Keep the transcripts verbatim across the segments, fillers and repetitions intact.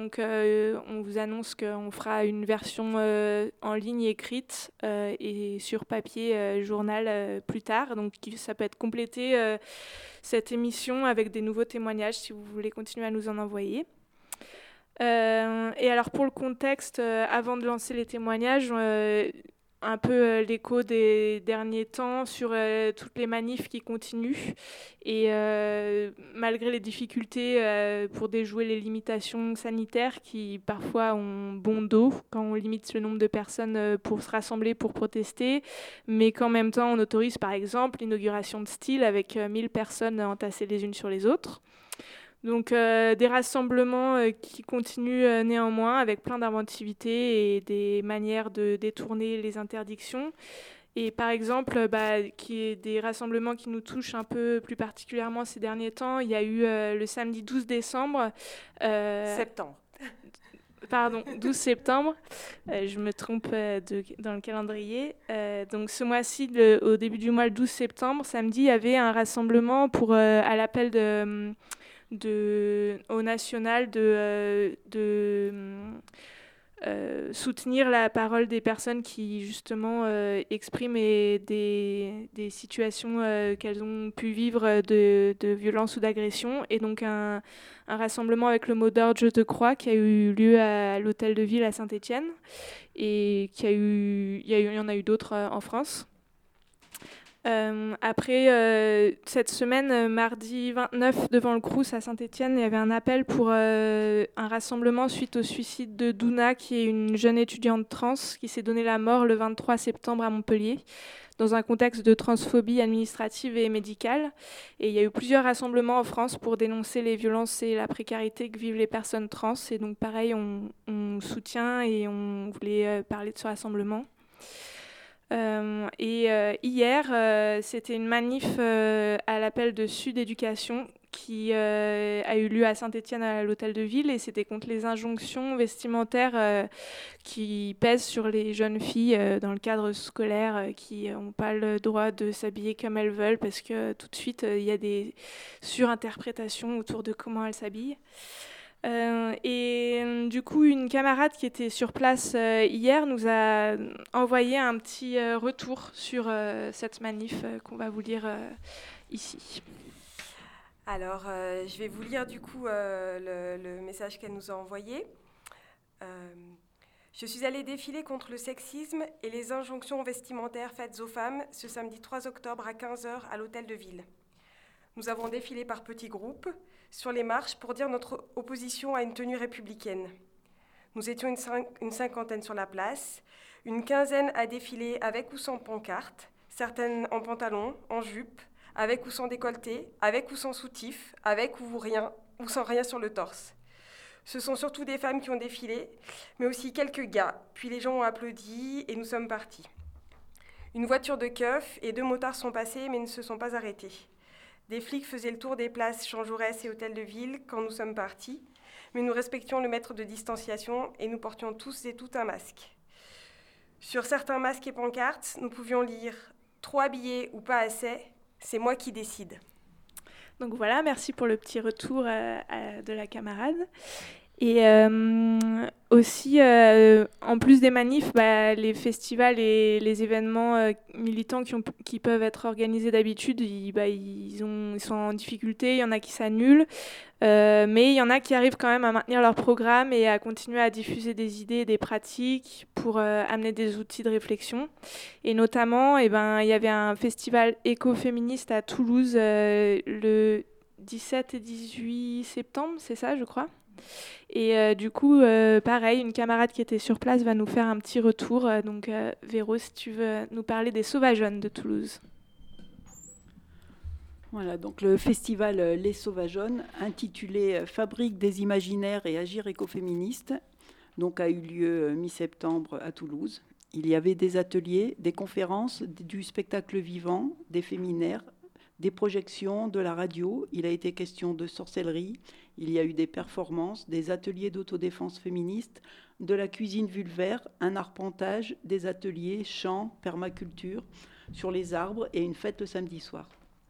Donc, euh, on vous annonce qu'on fera une version euh, en ligne écrite euh, et sur papier euh, journal euh, plus tard. Donc, ça peut être complété euh, cette émission avec des nouveaux témoignages si vous voulez continuer à nous en envoyer. Euh, et alors, pour le contexte, euh, avant de lancer les témoignages, euh, un peu euh, l'écho des derniers temps sur euh, toutes les manifs qui continuent. Et euh, malgré les difficultés euh, pour déjouer les limitations sanitaires qui parfois ont bon dos quand on limite le nombre de personnes euh, pour se rassembler pour protester, mais qu'en même temps on autorise par exemple l'inauguration de style avec euh, mille personnes entassées les unes sur les autres. Donc euh, des rassemblements euh, qui continuent euh, néanmoins avec plein d'inventivité et des manières de détourner les interdictions. Et par exemple, bah, qui est des rassemblements qui nous touchent un peu plus particulièrement ces derniers temps. Il y a eu euh, le samedi douze décembre. Euh, septembre. Pardon, douze septembre. Euh, je me trompe euh, de, dans le calendrier. Euh, donc ce mois-ci, le, au début du mois, le douze septembre, samedi, il y avait un rassemblement pour, euh, à l'appel de... De, au national de, euh, de euh, soutenir la parole des personnes qui justement euh, expriment et des, des situations euh, qu'elles ont pu vivre de, de violence ou d'agression. Et donc un, un rassemblement avec le mot d'ordre Je te crois qui a eu lieu à l'hôtel de ville à Saint-Étienne et qui a eu, il y, a eu, il y en a eu d'autres euh, en France. Euh, après, euh, cette semaine, euh, mardi vingt-neuf, devant le Crous à Saint-Étienne, il y avait un appel pour euh, un rassemblement suite au suicide de Douna, qui est une jeune étudiante trans qui s'est donné la mort le vingt-trois septembre à Montpellier, dans un contexte de transphobie administrative et médicale. Et il y a eu plusieurs rassemblements en France pour dénoncer les violences et la précarité que vivent les personnes trans. Et donc pareil, on, on soutient et on voulait euh, parler de ce rassemblement. Euh, et euh, hier, euh, c'était une manif euh, à l'appel de Sud Éducation qui euh, a eu lieu à Saint-Étienne à l'hôtel de ville et c'était contre les injonctions vestimentaires euh, qui pèsent sur les jeunes filles euh, dans le cadre scolaire euh, qui n'ont pas le droit de s'habiller comme elles veulent parce que tout de suite il euh, y a des surinterprétations autour de comment elles s'habillent. Euh, et euh, du coup, une camarade qui était sur place euh, hier nous a envoyé un petit euh, retour sur euh, cette manif euh, qu'on va vous lire euh, ici. Alors, euh, je vais vous lire du coup euh, le, le message qu'elle nous a envoyé. Euh, je suis allée défiler contre le sexisme et les injonctions vestimentaires faites aux femmes ce samedi trois octobre à quinze heures à l'hôtel de ville. Nous avons défilé par petits groupes sur les marches pour dire notre opposition à une tenue républicaine. Nous étions une, cinq, une cinquantaine sur la place, une quinzaine à défiler avec ou sans pancarte, certaines en pantalon, en jupe, avec ou sans décolleté, avec ou sans soutif, avec ou rien, ou sans rien sur le torse. Ce sont surtout des femmes qui ont défilé, mais aussi quelques gars. Puis les gens ont applaudi et nous sommes partis. Une voiture de keuf et deux motards sont passés mais ne se sont pas arrêtés. Des flics faisaient le tour des places Jean Jaurès et Hôtel de Ville quand nous sommes partis, mais nous respections le mètre de distanciation et nous portions tous et toutes un masque. Sur certains masques et pancartes, nous pouvions lire « Trop habillé ou pas assez, c'est moi qui décide ». Donc voilà, merci pour le petit retour euh, à, de la camarade. Et euh, aussi, euh, en plus des manifs, bah, les festivals et les événements euh, militants qui, ont, qui peuvent être organisés d'habitude, ils, bah, ils, ont, ils sont en difficulté, il y en a qui s'annulent, euh, mais il y en a qui arrivent quand même à maintenir leur programme et à continuer à diffuser des idées et des pratiques pour euh, amener des outils de réflexion. Et notamment, eh ben, il y avait un festival écoféministe à Toulouse euh, le dix-sept et dix-huit septembre, c'est ça, je crois. Et euh, du coup, euh, pareil, une camarade qui était sur place va nous faire un petit retour. Euh, donc, euh, Véro, si tu veux nous parler des Sauvageonnes de Toulouse. Voilà, donc le festival Les Sauvageonnes, intitulé Fabrique des imaginaires et agir écoféministe, donc a eu lieu mi-septembre à Toulouse. Il y avait des ateliers, des conférences, du spectacle vivant, des féminaires, des projections, de la radio. Il a été question de sorcellerie. Il y a eu des performances, des ateliers d'autodéfense féministe, de la cuisine vulvaire, un arpentage, des ateliers, chants, permaculture, sur les arbres et une fête le samedi soir.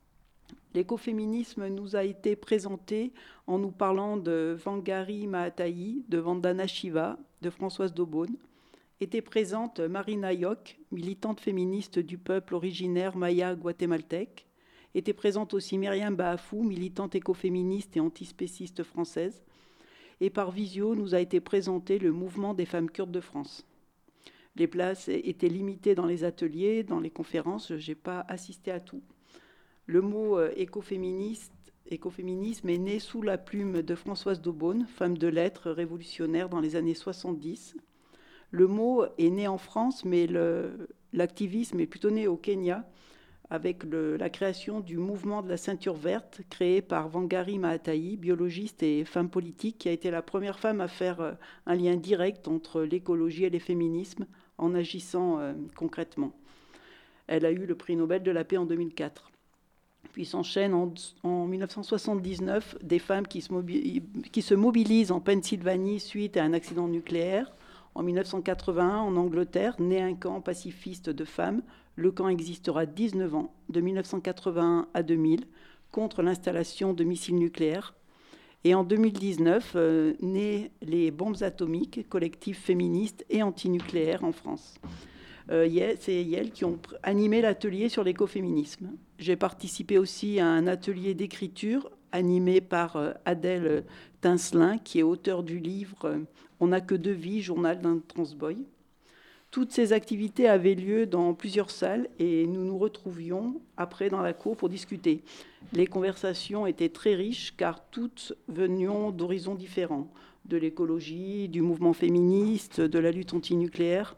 L'écoféminisme nous a été présenté en nous parlant de Wangari Maathai, de Vandana Shiva, de Françoise d'Aubonne. Était présente Marina Yok, militante féministe du peuple originaire maya guatémaltèque. Était présente aussi Myriam Baafou, militante écoféministe et antispéciste française. Et par visio, nous a été présenté le mouvement des femmes kurdes de France. Les places étaient limitées dans les ateliers, dans les conférences, je n'ai pas assisté à tout. Le mot écoféministe, écoféminisme est né sous la plume de Françoise d'Aubonne, femme de lettres révolutionnaire dans les années soixante-dix. Le mot est né en France, mais le, l'activisme est plutôt né au Kenya, avec le, la création du mouvement de la ceinture verte, créé par Wangari Maathai, biologiste et femme politique, qui a été la première femme à faire un lien direct entre l'écologie et les féminismes, en agissant euh, concrètement. Elle a eu le prix Nobel de la paix en deux mille quatre. Puis s'enchaînent en, en dix-neuf cent soixante-dix-neuf des femmes qui se, mobilisent, qui se mobilisent en Pennsylvanie suite à un accident nucléaire. En dix-neuf cent quatre-vingt-un, en Angleterre, naît un camp pacifiste de femmes. Le camp existera dix-neuf ans, de dix-neuf cent quatre-vingt-un à deux mille, contre l'installation de missiles nucléaires. Et en deux mille dix-neuf, euh, naissent les bombes atomiques, collectifs féministes et antinucléaires en France. Euh, c'est Yel qui ont animé l'atelier sur l'écoféminisme. J'ai participé aussi à un atelier d'écriture animé par euh, Adèle Tincelin, qui est auteure du livre euh, « On n'a que deux vies, journal d'un transboy ». Toutes ces activités avaient lieu dans plusieurs salles et nous nous retrouvions après dans la cour pour discuter. Les conversations étaient très riches car toutes venions d'horizons différents, de l'écologie, du mouvement féministe, de la lutte antinucléaire.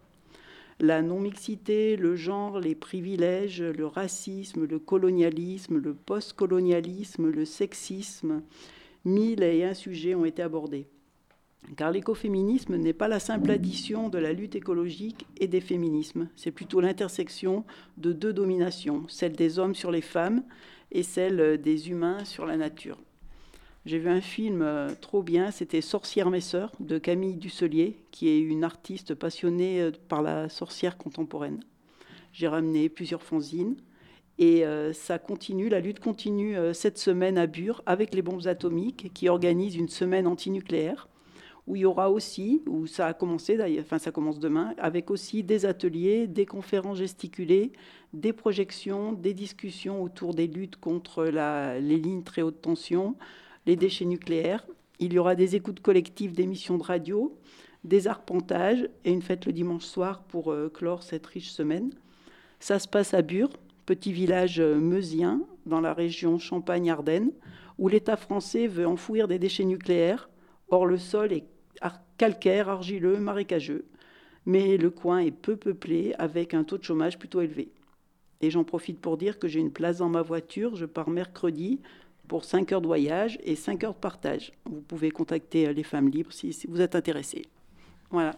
La non-mixité, le genre, les privilèges, le racisme, le colonialisme, le post-colonialisme, le sexisme, mille et un sujets ont été abordés. Car l'écoféminisme n'est pas la simple addition de la lutte écologique et des féminismes. C'est plutôt l'intersection de deux dominations, celle des hommes sur les femmes et celle des humains sur la nature. J'ai vu un film euh, trop bien, c'était Sorcière mes sœurs de Camille Dusselier, qui est une artiste passionnée par la sorcière contemporaine. J'ai ramené plusieurs fanzines et euh, ça continue, la lutte continue euh, cette semaine à Bure avec les bombes atomiques qui organisent une semaine antinucléaire où il y aura aussi, où ça a commencé d'ailleurs, enfin ça commence demain, avec aussi des ateliers, des conférences gesticulées, des projections, des discussions autour des luttes contre la, les lignes très haute tension, les déchets nucléaires. Il y aura des écoutes collectives d'émissions de radio, des arpentages et une fête le dimanche soir pour euh, clore cette riche semaine. Ça se passe à Bure, petit village meusien dans la région Champagne-Ardenne, où l'État français veut enfouir des déchets nucléaires. Or, le sol est calcaire, argileux, marécageux, mais le coin est peu peuplé avec un taux de chômage plutôt élevé. Et j'en profite pour dire que j'ai une place dans ma voiture, je pars mercredi pour cinq heures de voyage et cinq heures de partage. Vous pouvez contacter les Femmes Libres si, si vous êtes intéressés. Voilà.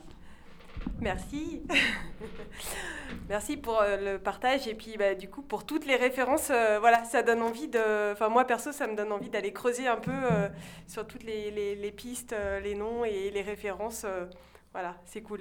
Merci. Merci pour euh, le partage et puis bah, du coup pour toutes les références. Euh, voilà, ça donne envie de. Enfin moi perso, ça me donne envie d'aller creuser un peu euh, sur toutes les, les, les pistes, euh, les noms et les références. Euh, voilà, c'est cool.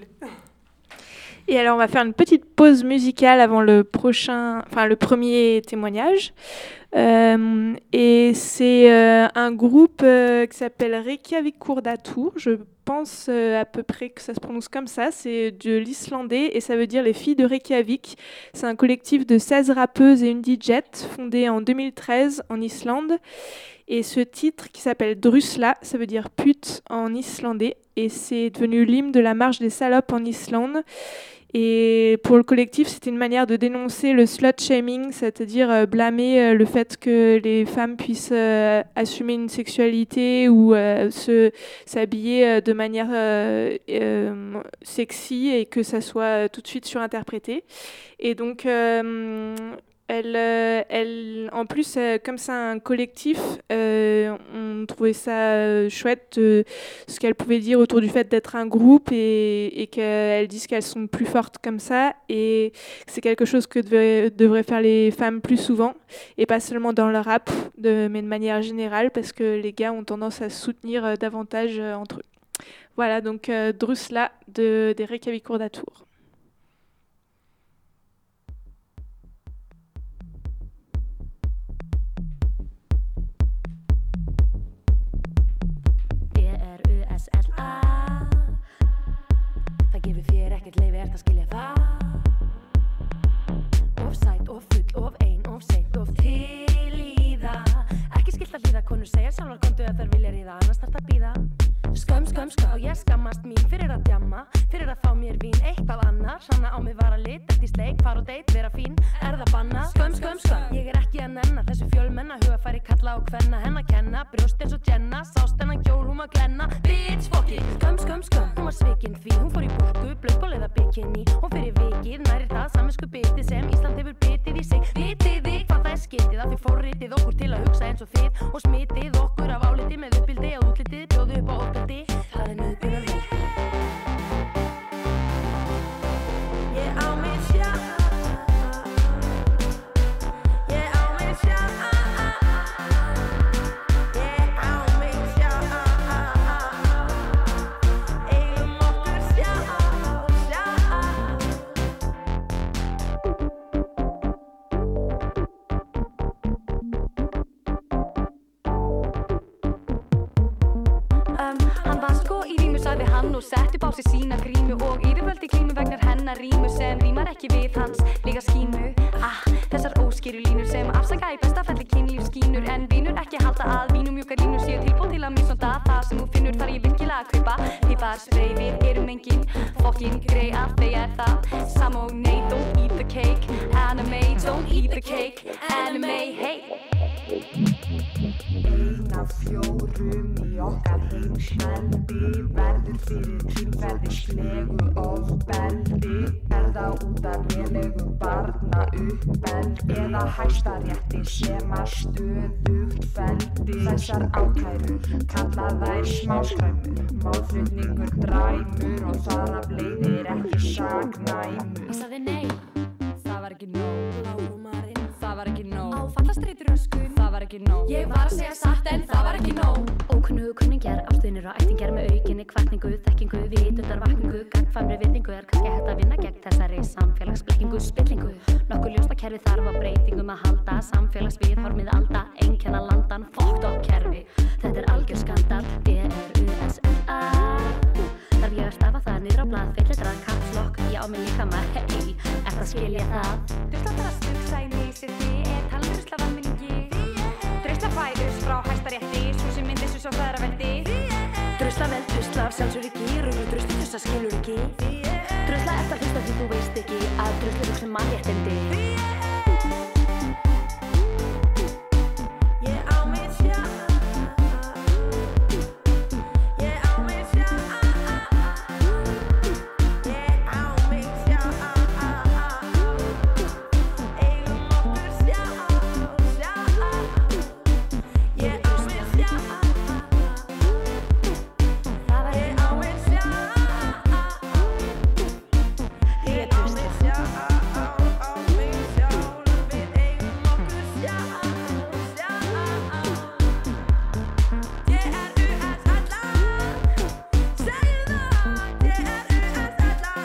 Et alors on va faire une petite pause musicale avant le prochain, enfin le premier témoignage. Euh, et c'est euh, un groupe euh, qui s'appelle Reykjavik Kurdatur. Je pense euh, à peu près que ça se prononce comme ça. C'est de l'islandais et ça veut dire les filles de Reykjavik. C'est un collectif de seize rappeuses et une D J fondé en deux mille treize en Islande. Et ce titre qui s'appelle Drusla, ça veut dire pute en islandais. Et c'est devenu l'hymne de la marche des salopes en Islande. Et pour le collectif, c'était une manière de dénoncer le slut-shaming, c'est-à-dire euh, blâmer euh, le fait que les femmes puissent euh, assumer une sexualité ou euh, se, s'habiller euh, de manière euh, euh, sexy et que ça soit euh, tout de suite surinterprété. Et donc, euh, elle, euh, elle, en plus, euh, comme c'est un collectif, euh, on trouvait ça euh, chouette euh, ce qu'elle pouvait dire autour du fait d'être un groupe et, et qu'elles disent qu'elles sont plus fortes comme ça. Et c'est quelque chose que devraient, devraient faire les femmes plus souvent et pas seulement dans le rap, de, mais de manière générale parce que les gars ont tendance à se soutenir euh, davantage euh, entre eux. Voilà, donc euh, Drusla de, des Reykjavik Kurdatur. að skilja það. Of sæt, of full, of ein, of seint, of til í það. Ekki skylt að hlýða, konur segja sjálfar komdu ef þær vilja ríða, annars þarf að bíða. Skömm, skömm, skömm og ég skammast mín fyrir að djamma, fyrir að fá mér vín, eitthvað annar. Hranna á mig vara lit, eftir sleik, far og deit, vera fín, er það bannað? Skömm, skömm, skömm, ég er ekki að nenna þessu fjölmenna, hugafæri kalla og kvenna, henn að kenna, brjóst eins og Jenna, sást hennan kjól, hún var glenna, bitch, fokki. Skömm, skömm, skömm, hún var svikin því, hún fór í búrku, blöðból eða bikini, hún fyrir vikið, nærir það samvinsku bitið sem Ísland hefur bitið í sig. Vitið þig hvað það er skitið, að þið forritið okkur til að hugsa eins og þið og smitið okkur af áliti með uppbildi og útlitið, bjóðu upp á ofbeldi. Það er nauðgun að vilja. Ég á mig sjálf. Ég á mig sjálf. Ég á mig sjálf. Eigum okkur sjálf, sjálf. Um, hann var sko í rímu, sagði hann og setti upp á sig sína grímu og yfirvöldi glímu vegnar hennar rímu sem rímar ekki við hans líka skímu. Ah, þessar óskýru línur sem afsaka í besta felli kynlífskínur en vínur ekki halda að vínum mjúkar línur séu tilbúin til að misnota það sem þú finnur þar ég virkilega að kaupa. Pipar, spray, við erum engin fokkin grey að þeir er það sam og nei, don't eat the cake. Anime, don't eat the cake. Anime, hey. Ein af fjórum í okkar heimsveldi verður fyrir kynferðislegu ofbeldi. Er það út af lélegu barnauppeldi eða Hæstarétti sem að stöðugt feldi þessar ákærur, kalla þær smáskræmur, málflutningur dræmur og þar af leiðir ekki saknæmur. Ég sagði nei, Það var ekki nóg, lágumarinn, það var ekki nóg, áfallastreitur öskun, það var ekki nóg. ég var að segja satt en það var ekki nóg. Ókunnugu kunningjar, ástvinir og ættingjar með aukinni hvatningu, þekkingu, vitundarvakningu, gagnkvæmri virðingu er kannski hægt að vinna gegn þessari samfélagsblekkingu, spillingu. Nokkuð ljóst að kerfi þarf að breytingum að halda, samfélagsviðhorfið alda, einkenna landan, fucked up kerfi. Þetta er algjör skandal, D R U S L A. Þarf ég að stafa það niður á blað, feilletrað, kapslokk, ég á mig líka maður, hei, ert að skilja það? Drusla þarf að stugsa í lýsinni, er talað drusla vanminningi. Drusla fæðus frá Hæstarétti, svo sem myndi svo svo feðraveldi. Drusla vel, drusla af sjálfsöryggi, rúlu drusla þess að skilur ekki. Drusla eftir að hlusta því þú veist ekki að drusla hugsa mannréttindi. Ég á mig sjálf. Ég á mig sjálf. Ég á mig sjálf. Eigum okkur sjálf, sjálf. Ég á mig sjálf. Það var Ég á mig sjálf. Ég á mig sjálf, á mig sjálf. Við eigum okkur sjálf, sjálf. D R U S L A. Segðu það, D R U S L A.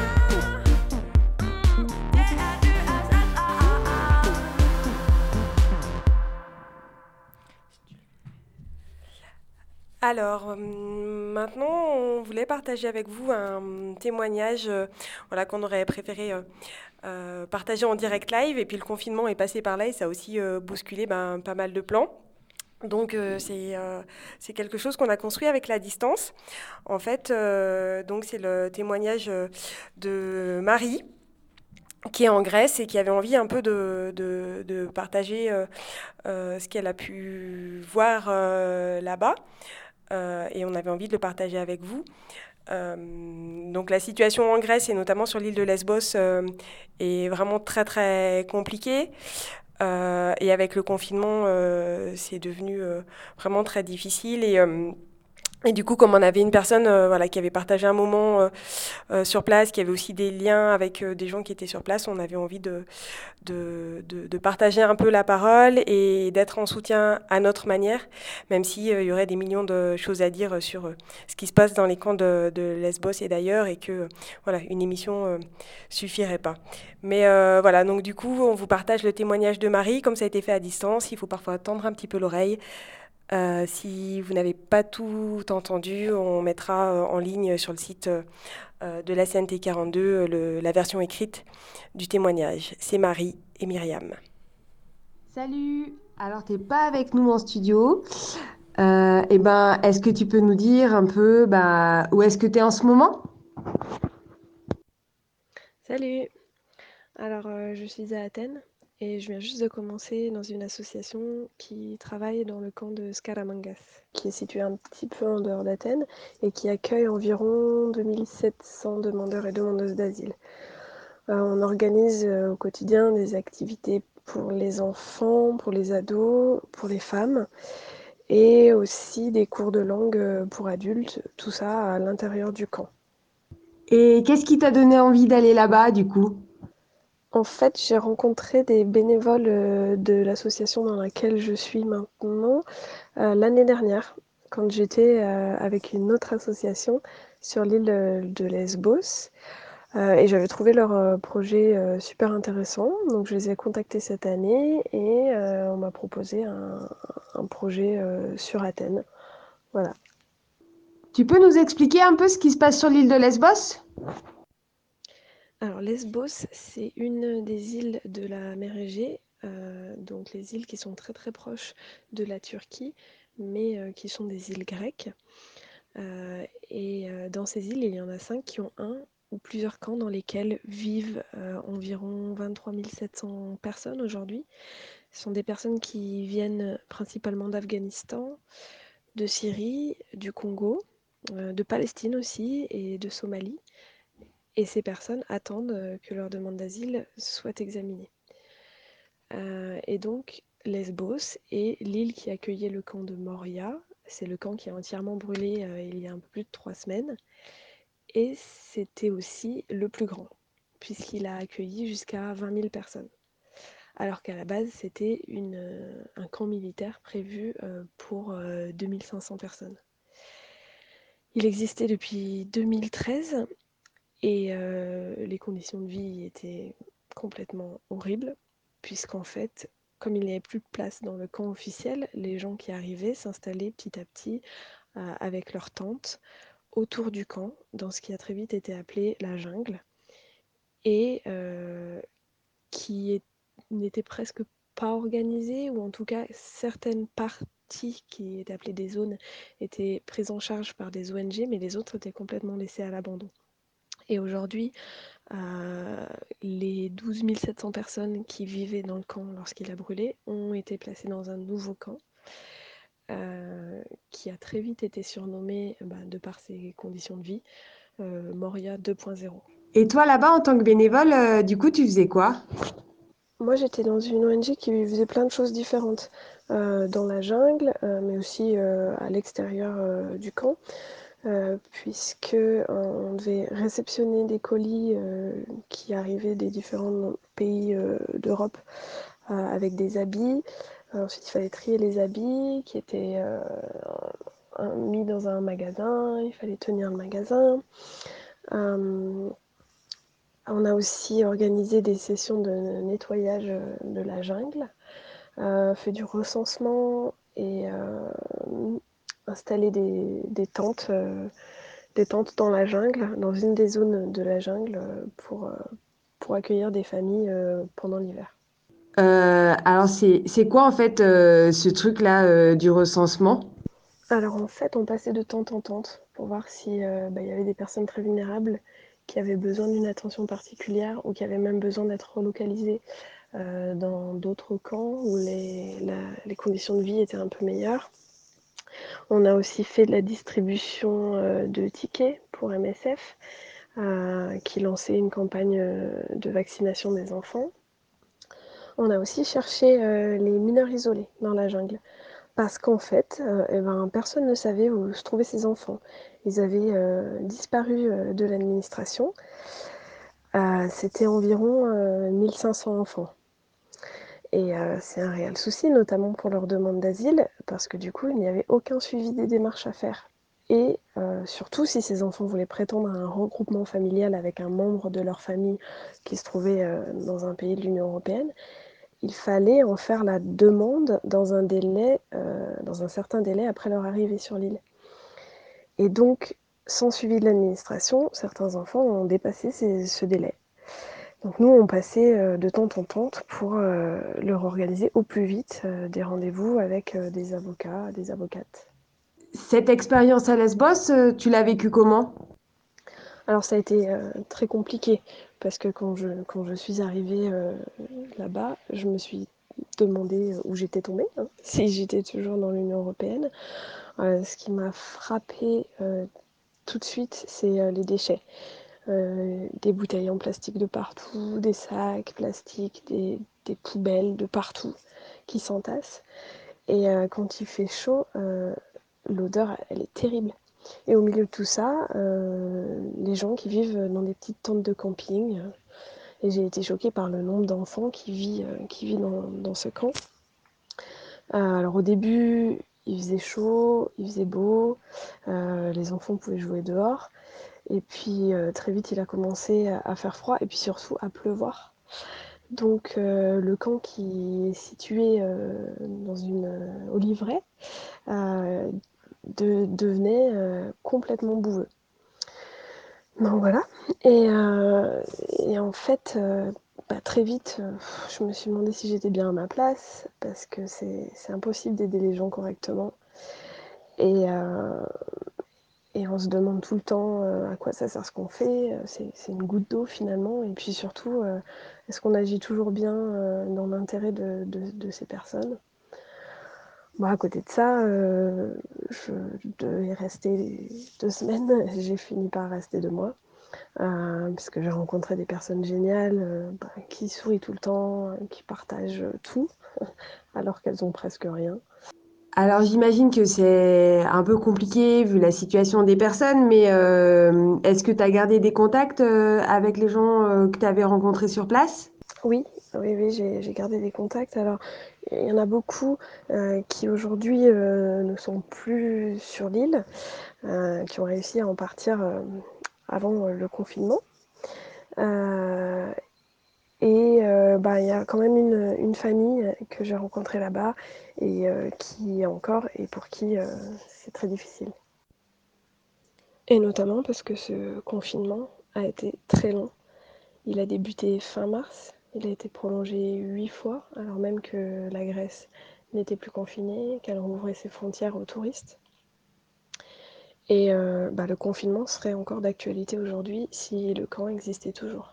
D R U S L A. Alors, euh, maintenant, on voulait partager avec vous un témoignage euh, voilà, qu'on aurait préféré euh, euh, partager en direct live. Et puis le confinement est passé par là et ça a aussi euh, bousculé ben, pas mal de plans. Donc, euh, c'est, euh, c'est quelque chose qu'on a construit avec la distance. En fait, euh, donc c'est le témoignage euh, de Marie, qui est en Grèce et qui avait envie un peu de, de, de partager euh, euh, ce qu'elle a pu voir euh, là-bas. Euh, et on avait envie de le partager avec vous. Euh, donc la situation en Grèce et notamment sur l'île de Lesbos euh, est vraiment très très compliquée. Euh, et avec le confinement, euh, c'est devenu euh, vraiment très difficile. Et, euh, et du coup, comme on avait une personne euh, voilà, qui avait partagé un moment euh, euh, sur place, qui avait aussi des liens avec euh, des gens qui étaient sur place, on avait envie de, de, de, de partager un peu la parole et d'être en soutien à notre manière, même s'il euh, y aurait des millions de choses à dire sur euh, ce qui se passe dans les camps de, de Lesbos et d'ailleurs, et que euh, voilà, une émission euh, suffirait pas. Mais euh, voilà, donc du coup, on vous partage le témoignage de Marie, comme ça a été fait à distance. Il faut parfois tendre un petit peu l'oreille. Euh, si vous n'avez pas tout entendu, on mettra euh, en ligne sur le site euh, de la C N T quarante-deux le, la version écrite du témoignage. C'est Marie et Myriam. Salut! Alors, t'es pas avec nous en studio. Euh, et ben, est-ce que tu peux nous dire un peu bah, où est-ce que tu es en ce moment? Salut! Alors, euh, je suis à Athènes et je viens juste de commencer dans une association qui travaille dans le camp de Skaramangas, qui est situé un petit peu en dehors d'Athènes et qui accueille environ deux mille sept cents demandeurs et demandeuses d'asile. Euh, on organise euh, au quotidien des activités pour les enfants, pour les ados, pour les femmes et aussi des cours de langue euh, pour adultes, tout ça à l'intérieur du camp. Et qu'est-ce qui t'a donné envie d'aller là-bas, du coup? En fait, j'ai rencontré des bénévoles euh, de l'association dans laquelle je suis maintenant euh, l'année dernière, quand j'étais euh, avec une autre association sur l'île euh, de Lesbos. Euh, et j'avais trouvé leur euh, projet euh, super intéressant. Donc je les ai contactés cette année et euh, on m'a proposé un, un projet euh, sur Athènes. Voilà. Tu peux nous expliquer un peu ce qui se passe sur l'île de Lesbos? Alors Lesbos, c'est une des îles de la mer Égée, euh, donc les îles qui sont très très proches de la Turquie, mais euh, qui sont des îles grecques. Euh, et euh, dans ces îles, il y en a cinq qui ont un ou plusieurs camps dans lesquels vivent euh, environ vingt-trois mille sept cents personnes aujourd'hui. Ce sont des personnes qui viennent principalement d'Afghanistan, de Syrie, du Congo, euh, de Palestine aussi et de Somalie. Et ces personnes attendent euh, que leur demande d'asile soit examinée. Euh, et donc, Lesbos est l'île qui accueillait le camp de Moria. C'est le camp qui a entièrement brûlé euh, il y a un peu plus de trois semaines. Et c'était aussi le plus grand, puisqu'il a accueilli jusqu'à vingt mille personnes. Alors qu'à la base, c'était une, euh, un camp militaire prévu euh, pour euh, deux mille cinq cents personnes. Il existait depuis deux mille treize et euh, les conditions de vie étaient complètement horribles, puisqu'en fait, comme il n'y avait plus de place dans le camp officiel, les gens qui arrivaient s'installaient petit à petit euh, avec leurs tentes autour du camp, dans ce qui a très vite été appelé la jungle, et euh, qui est, n'était presque pas organisée, ou en tout cas certaines parties qui étaient appelées des zones étaient prises en charge par des O N G, mais les autres étaient complètement laissées à l'abandon. Et aujourd'hui, euh, les douze mille sept cents personnes qui vivaient dans le camp lorsqu'il a brûlé ont été placées dans un nouveau camp euh, qui a très vite été surnommé, bah, de par ses conditions de vie, euh, Moria deux point zéro. Et toi, là-bas, en tant que bénévole, euh, du coup, tu faisais quoi? Moi, j'étais dans une O N G qui faisait plein de choses différentes, euh, dans la jungle, euh, mais aussi euh, à l'extérieur euh, du camp. Euh, puisque euh, on devait réceptionner des colis euh, qui arrivaient des différents pays euh, d'Europe euh, avec des habits. Euh, ensuite, il fallait trier les habits qui étaient euh, mis dans un magasin, il fallait tenir le magasin. Euh, on a aussi organisé des sessions de nettoyage de la jungle, euh, fait du recensement et euh, installé des, des tentes. Euh, des tentes dans la jungle, dans une des zones de la jungle, pour, pour accueillir des familles pendant l'hiver. Euh, alors, c'est, c'est quoi en fait euh, ce truc-là euh, du recensement? Alors en fait, on passait de tente en tente pour voir si euh, bah, y avait des personnes très vulnérables qui avaient besoin d'une attention particulière ou qui avaient même besoin d'être relocalisées euh, dans d'autres camps où les, la, les conditions de vie étaient un peu meilleures. On a aussi fait de la distribution euh, de tickets pour M S F, euh, qui lançait une campagne euh, de vaccination des enfants. On a aussi cherché euh, les mineurs isolés dans la jungle, parce qu'en fait, euh, eh ben, personne ne savait où se trouvaient ces enfants. Ils avaient euh, disparu euh, de l'administration. Euh, C'était environ euh, mille cinq cents enfants. Et euh, c'est un réel souci, notamment pour leur demande d'asile, parce que du coup, il n'y avait aucun suivi des démarches à faire. Et euh, surtout, si ces enfants voulaient prétendre à un regroupement familial avec un membre de leur famille qui se trouvait euh, dans un pays de l'Union européenne, il fallait en faire la demande dans un délai, euh, dans un certain délai après leur arrivée sur l'île. Et donc, sans suivi de l'administration, certains enfants ont dépassé ces, ce délai. Donc nous, on passait euh, de tente en tente pour euh, leur organiser au plus vite euh, des rendez-vous avec euh, des avocats, des avocates. Cette expérience à Lesbos, euh, tu l'as vécue comment? Alors ça a été euh, très compliqué parce que quand je, quand je suis arrivée euh, là-bas, je me suis demandé où j'étais tombée, hein, si j'étais toujours dans l'Union européenne. Euh, ce qui m'a frappée euh, tout de suite, c'est euh, les déchets. Euh, des bouteilles en plastique de partout, des sacs plastiques, des, des poubelles de partout qui s'entassent. Et euh, quand il fait chaud, euh, l'odeur, elle est terrible. Et au milieu de tout ça, euh, les gens qui vivent dans des petites tentes de camping. Euh, et j'ai été choquée par le nombre d'enfants qui vit, euh, qui vit dans, dans ce camp. Euh, alors au début, il faisait chaud, il faisait beau, euh, les enfants pouvaient jouer dehors. Et puis euh, très vite, il a commencé à, à faire froid et puis surtout à pleuvoir. Donc euh, le camp qui est situé euh, dans une euh, oliveraie euh, de, devenait euh, complètement boueux. Donc voilà. Et, euh, et en fait, euh, bah, très vite, euh, je me suis demandé si j'étais bien à ma place, parce que c'est, c'est impossible d'aider les gens correctement. Et, euh, et on se demande tout le temps euh, à quoi ça sert ce qu'on fait. C'est, c'est une goutte d'eau finalement. Et puis surtout, euh, est-ce qu'on agit toujours bien euh, dans l'intérêt de, de, de ces personnes? Bon, à côté de ça, euh, je devais rester deux semaines. J'ai fini par rester deux mois. Euh, parce que j'ai rencontré des personnes géniales euh, bah, qui sourient tout le temps, euh, qui partagent tout, alors qu'elles ont presque rien. Alors j'imagine que c'est un peu compliqué vu la situation des personnes, mais euh, est-ce que tu as gardé des contacts euh, avec les gens euh, que tu avais rencontrés sur place? Oui, oui, oui, j'ai, j'ai gardé des contacts. Alors, il y en a beaucoup euh, qui aujourd'hui euh, ne sont plus sur l'île, euh, qui ont réussi à en partir euh, avant le confinement. Euh, Et euh, bah, il y a quand même une, une famille que j'ai rencontrée là-bas et euh, qui est encore et pour qui euh, c'est très difficile. Et notamment parce que ce confinement a été très long. Il a débuté fin mars, il a été prolongé huit fois, alors même que la Grèce n'était plus confinée, qu'elle rouvrait ses frontières aux touristes. Et euh, bah, le confinement serait encore d'actualité aujourd'hui si le camp existait toujours.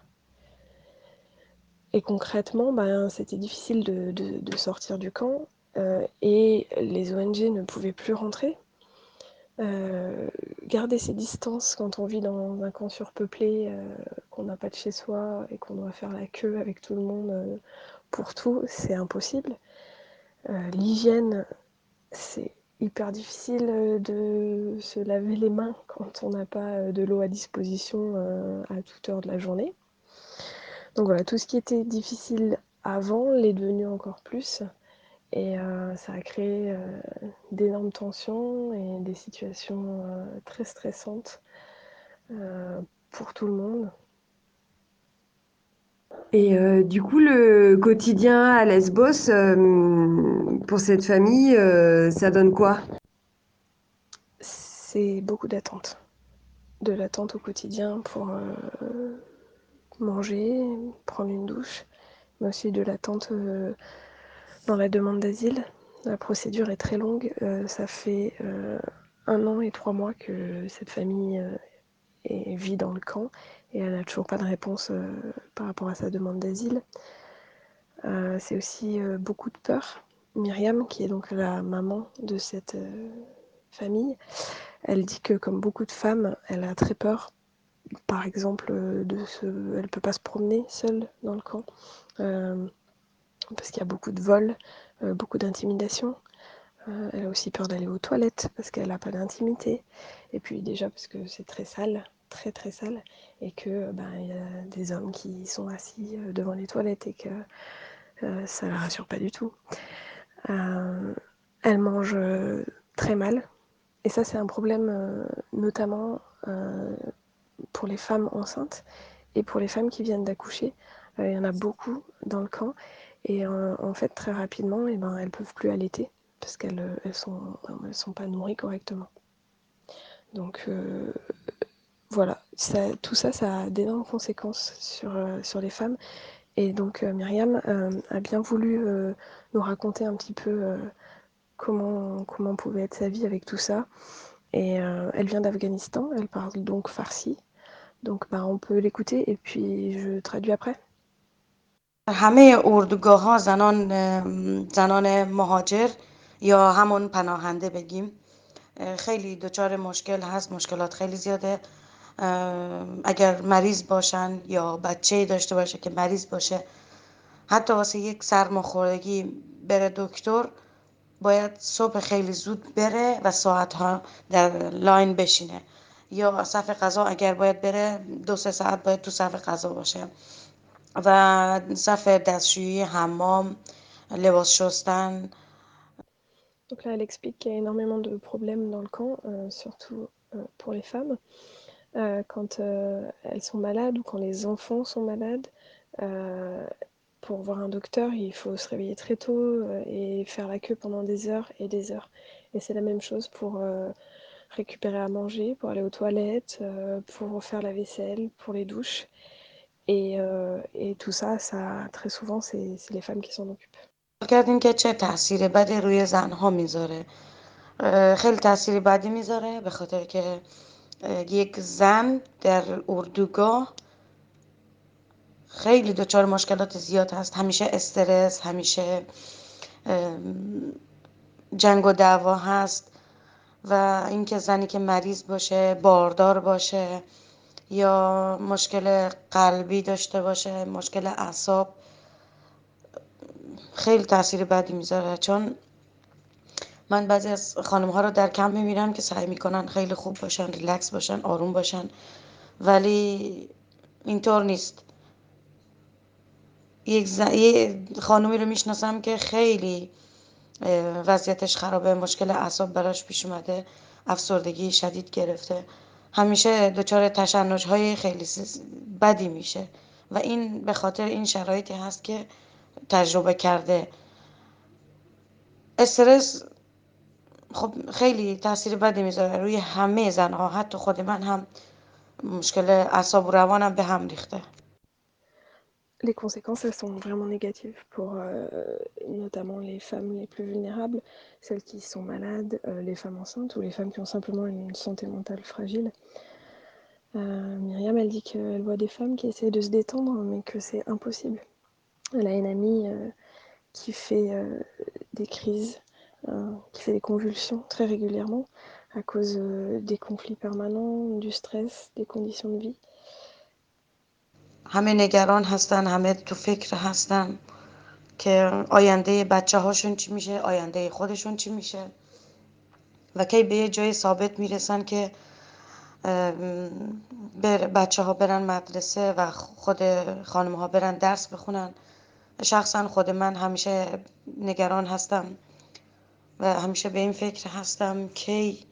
Et concrètement, ben, c'était difficile de, de, de sortir du camp euh, et les O N G ne pouvaient plus rentrer. Euh, garder ses distances quand on vit dans un camp surpeuplé, euh, qu'on n'a pas de chez soi et qu'on doit faire la queue avec tout le monde euh, pour tout, c'est impossible. Euh, l'hygiène, c'est hyper difficile de se laver les mains quand on n'a pas de l'eau à disposition euh, à toute heure de la journée. Donc voilà, tout ce qui était difficile avant l'est devenu encore plus. Et euh, ça a créé euh, d'énormes tensions et des situations euh, très stressantes euh, pour tout le monde. Et euh, du coup, le quotidien à Lesbos, euh, pour cette famille, euh, ça donne quoi? C'est beaucoup d'attente. De l'attente au quotidien pour euh, manger, prendre une douche, mais aussi de l'attente euh, dans la demande d'asile. La procédure est très longue. Euh, ça fait euh, un an et trois mois que cette famille euh, est, vit dans le camp et elle n'a toujours pas de réponse euh, par rapport à sa demande d'asile. Euh, c'est aussi euh, beaucoup de peur. Myriam, qui est donc la maman de cette euh, famille, elle dit que comme beaucoup de femmes, elle a très peur. Par exemple, de se... elle ne peut pas se promener seule dans le camp euh, parce qu'il y a beaucoup de vols, euh, beaucoup d'intimidation. Euh, elle a aussi peur d'aller aux toilettes parce qu'elle n'a pas d'intimité. Et puis déjà parce que c'est très sale, très très sale, et que ben, y a des hommes qui sont assis devant les toilettes et que euh, ça ne la rassure pas du tout. Euh, elle mange très mal. Et ça, c'est un problème euh, notamment euh, pour les femmes enceintes et pour les femmes qui viennent d'accoucher. Euh, il y en a beaucoup dans le camp. Et euh, en fait, très rapidement, eh ben, elles ne peuvent plus allaiter parce qu'elles ne sont, elles sont pas nourries correctement. Donc euh, voilà, ça, tout ça, ça a d'énormes conséquences sur, euh, sur les femmes. Et donc euh, Myriam euh, a bien voulu euh, nous raconter un petit peu euh, comment, comment pouvait être sa vie avec tout ça. Et euh, elle vient d'Afghanistan, elle parle donc farsi. Donc bah, on peut l'écouter et puis je traduis après. همه اردوگاه ها زنان زنان مهاجر یا همون پناهنده بگیم خیلی دچار مشکل هست، مشکلات خیلی زیاده. اگر مریض باشن یا بچه داشته باشه که مریض باشه، حتی واسه یک سرماخوردگی بره دکتر، باید صبح خیلی زود بره و ساعتها در لاین بشینه، یا صف غذا اگر باید بره دو سه ساعت باید تو صف غذا باشه و صف دستشویی، حمام، لباس شستن. Donc là, elle explique qu'il y a énormément de problèmes dans le camp, euh, surtout euh, pour les femmes. Euh, quand euh, elles sont malades ou quand les enfants sont malades, euh, pour voir un docteur, il faut se réveiller très tôt euh, et faire la queue pendant des heures et des heures. Et c'est la même chose pour euh, récupérer à manger, pour aller aux toilettes, euh, pour faire la vaisselle, pour les douches. Et, euh, et tout ça, ça très souvent, c'est, c'est les femmes qui s'en occupent. کردین که چه تأثیر بدی روی زنها میذاره. خیلی تأثیر بدی میذاره به خاطر که یک زن در اردوگاه خیلی دچار مشکلات زیاد هست، همیشه استرس، همیشه جنگ و دعوا هست و اینکه زنی که مریض باشه، باردار باشه یا مشکل قلبی داشته باشه، مشکل اعصاب، خیلی تاثیر بدی میذاره. چون من بعضی از خانم ها رو در کمپ میبینم که سعی میکنن خیلی خوب باشن، ریلکس باشن، آروم باشن، ولی اینطور نیست. یک زن... یه خانومی رو میشناسم که خیلی وضعیتش خرابه، مشکل اعصاب براش پیش اومده، افسردگی شدید گرفته، همیشه دچار تشنج‌های خیلی بدی میشه و این به خاطر این شرایطی هست که تجربه کرده. استرس خب خیلی تاثیر بدی میذاره روی همه زنها، حتی خود من هم مشکل اعصاب و روانم به هم ریخته. Les conséquences, elles sont vraiment négatives pour euh, notamment les femmes les plus vulnérables, celles qui sont malades, euh, les femmes enceintes ou les femmes qui ont simplement une santé mentale fragile. Euh, Myriam, elle dit qu'elle voit des femmes qui essayent de se détendre, mais que c'est impossible. Elle a une amie euh, qui fait euh, des crises, euh, qui fait des convulsions très régulièrement à cause euh, des conflits permanents, du stress, des conditions de vie. همه نگران هستن، همه تو فکر هستن که آینده بچه هاشون چی میشه، آینده خودشون چی میشه و کی به یه جای ثابت میرسن که بچه ها برن مدرسه و خود خانم ها برن درس بخونن. شخصا خود من همیشه نگران هستم و همیشه به این فکر هستم کی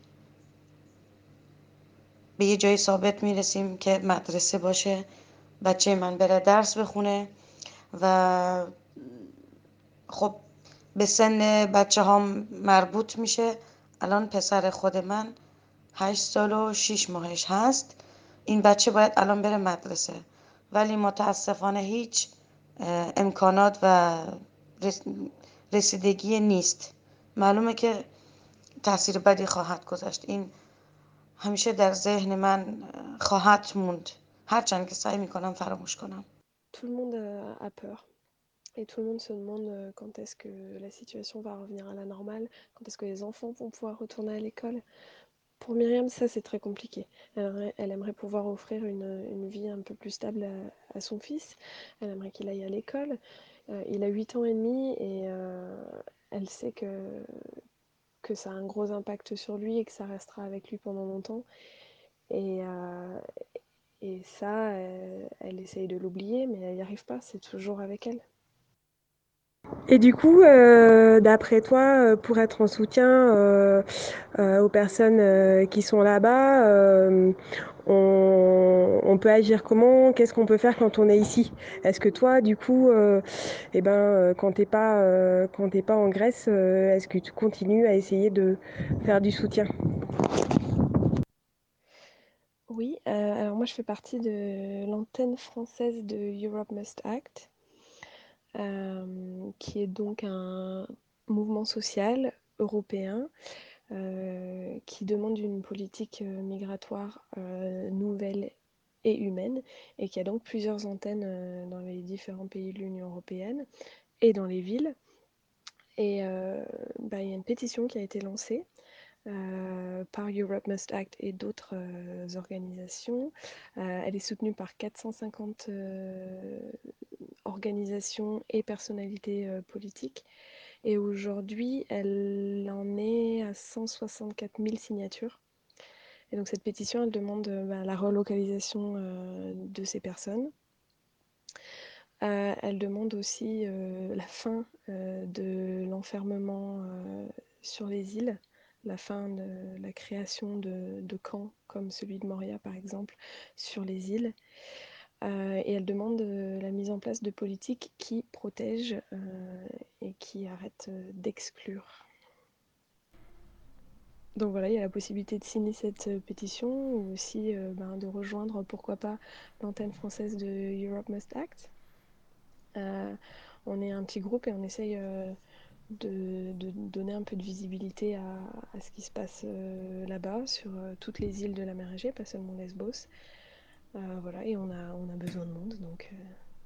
به یه جای ثابت میرسیم که مدرسه باشه، بچه من بره درس بخونه و خب به سن بچه ها مربوط میشه. الان پسر خود من هشت سال و شیش ماهش هست، این بچه باید الان بره مدرسه ولی متاسفانه هیچ امکانات و رسیدگی نیست. معلومه که تاثیر بدی خواهد گذاشت، این همیشه در ذهن من خواهد موند هرچند که سعی میکنم فراموش کنم. Tout le monde a peur et tout le monde se demande quand est-ce que la situation va revenir à la normale, quand est-ce que les enfants vont pouvoir retourner à l'école. Pour Myriam, ça c'est très compliqué. Elle aimerait, elle aimerait pouvoir offrir une, une vie un peu plus stable à, à son fils. Elle aimerait qu'il aille à l'école. Euh, il a huit ans et demi et euh, elle sait que, que ça a un gros impact sur lui et que ça restera avec lui pendant longtemps. Et, euh, et ça, elle, elle essaye de l'oublier, mais elle n'y arrive pas, c'est toujours avec elle. Et du coup, euh, d'après toi, pour être en soutien euh, euh, aux personnes euh, qui sont là-bas, euh, on, on peut agir comment? Qu'est-ce qu'on peut faire quand on est ici? Est-ce que toi, du coup, euh, eh ben, euh, quand t'es pas, euh, quand t'es pas en Grèce, euh, est-ce que tu continues à essayer de faire du soutien? Oui, euh, alors moi je fais partie de l'antenne française de Europe Must Act, euh, qui est donc un mouvement social européen euh, qui demande une politique euh, migratoire euh, nouvelle et humaine, et qui a donc plusieurs antennes euh, dans les différents pays de l'Union européenne et dans les villes. Et euh, bah, il y a une pétition qui a été lancée Euh, par Europe Must Act et d'autres euh, organisations. Euh, elle est soutenue par quatre cent cinquante euh, organisations et personnalités euh, politiques. Et aujourd'hui, elle en est à cent soixante-quatre mille signatures. Et donc cette pétition, elle demande euh, bah, la relocalisation euh, de ces personnes. Euh, elle demande aussi euh, la fin euh, de l'enfermement euh, sur les îles, la fin de la création de, de camps comme celui de Moria par exemple sur les îles. Euh, et elle demande euh, la mise en place de politiques qui protègent euh, et qui arrêtent euh, d'exclure. Donc voilà, il y a la possibilité de signer cette euh, pétition ou aussi euh, ben, de rejoindre, pourquoi pas, l'antenne française de Europe Must Act. Euh, on est un petit groupe et on essaye euh, De, de donner un peu de visibilité à, à ce qui se passe euh, là-bas, sur euh, toutes les îles de la mer Égée, pas seulement Lesbos. Euh, voilà, et on a, on a besoin de monde, donc... Euh...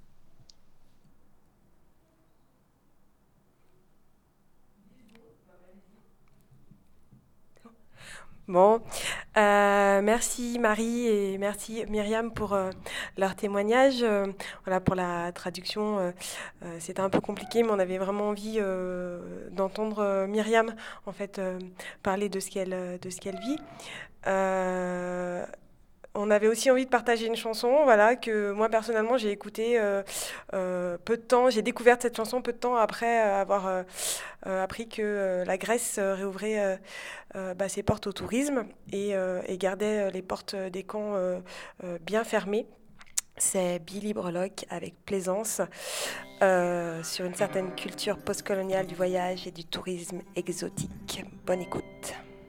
Bon, euh, merci Marie et merci Myriam pour euh, leur témoignage. Euh, voilà, pour la traduction, euh, euh, c'était un peu compliqué, mais on avait vraiment envie euh, d'entendre euh, Myriam en fait euh, parler de ce qu'elle de ce qu'elle vit. Euh, On avait aussi envie de partager une chanson, voilà, que moi personnellement j'ai écoutée euh, euh, peu de temps. J'ai découvert cette chanson peu de temps après avoir euh, euh, appris que euh, la Grèce euh, réouvrait euh, euh, bah, ses portes au tourisme et, euh, et gardait les portes des camps euh, euh, bien fermées. C'est Billy Brolock avec Plaisance euh, sur une certaine culture postcoloniale du voyage et du tourisme exotique. Bonne écoute.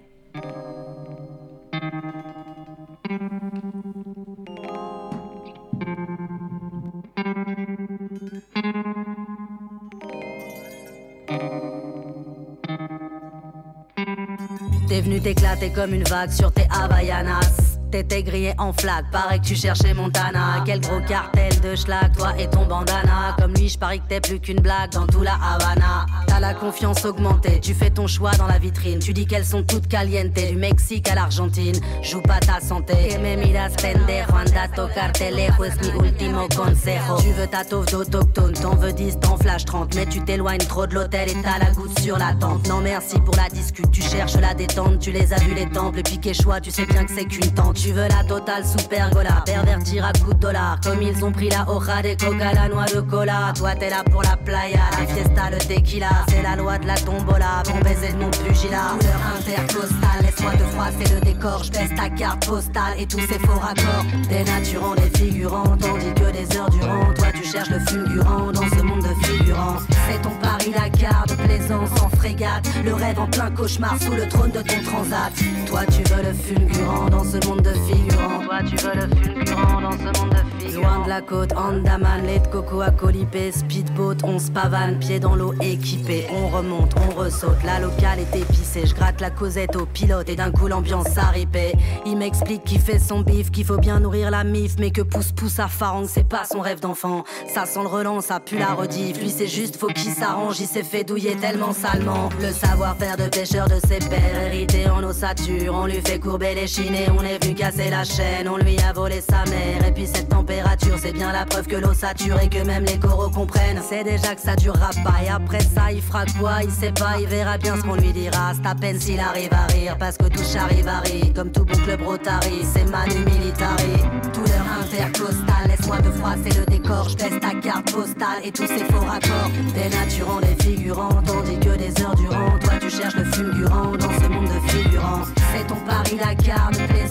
T'es venu t'éclater comme une vague sur tes Havaianas. T'étais grillé en flaque, paraît que tu cherchais Montana. Quel gros cartel de schlag, toi et ton bandana. Comme lui, je parie que t'es plus qu'une blague dans tout la Havana. T'as la confiance augmentée, tu fais ton choix dans la vitrine. Tu dis qu'elles sont toutes calientes, du Mexique à l'Argentine. Joue pas ta santé. Que me miras pendejo, anda tocarte lejos, es mi último consejo. Tu veux ta taufe d'autochtone, t'en veux dix, t'en flash trente. Mais tu t'éloignes trop de l'hôtel et t'as la goutte sur la tente. Non merci pour la discute, tu cherches la détente. Tu les as vus les temples, puis Quechua, tu sais bien que c'est qu'une tente. Tu veux la totale sous pergola, pervertir à coups de dollars. Comme ils ont pris la hoja de coca, la noix de cola. Toi t'es là pour la playa, la fiesta, le tequila. C'est la loi de la tombola, bon baiser de mon pugilat. Couleur intercostale, laisse-moi te froisser le décor. J'baisse ta carte postale et tous ces faux raccords. Dénaturant des figurants, tandis que des heures durant toi tu cherches le fulgurant dans ce monde de figurants. C'est ton Paris-Dakar de plaisance en frégate. Le rêve en plein cauchemar sous le trône de ton transat. Toi tu veux le fulgurant dans ce monde de figurants. Toi tu veux le fulgurant dans ce monde de figurants. Loin de la côte, Andaman, lait de coco à colipé. Speedboat, on se pavane, pieds dans l'eau équipé. On remonte, on ressaute, la locale est épicée. Je gratte la causette au pilote et d'un coup l'ambiance s'arripait. Il m'explique qu'il fait son bif, qu'il faut bien nourrir la mif. Mais que pousse-pousse à Farang, c'est pas son rêve d'enfant. Ça sent le relent, ça pue la rediff. Lui c'est juste, faut qu'il s'arrange, il s'est fait douiller tellement salement. Le savoir-faire de pêcheur de ses pères, hérité en ossature. On lui fait courber les chines et on est venu casser la chaîne. On lui a volé sa mère et puis cette température, c'est bien la preuve que l'eau sature et que même les coraux comprennent. C'est déjà que ça durera pas et après ça il fera quoi? Il sait pas, il verra bien ce qu'on lui dira. C'est à peine s'il arrive à rire parce que tout charivari. Comme tout bon club Rotary, c'est Manu Militari. Douleur intercostale, laisse-moi te froisser le décor. J'baisse ta carte postale et tous ces faux raccords. Dénaturant des figurants, tandis que des heures durant toi tu cherches le fulgurant dans ce monde de figurants. C'est ton Paris-Dakar de plaisance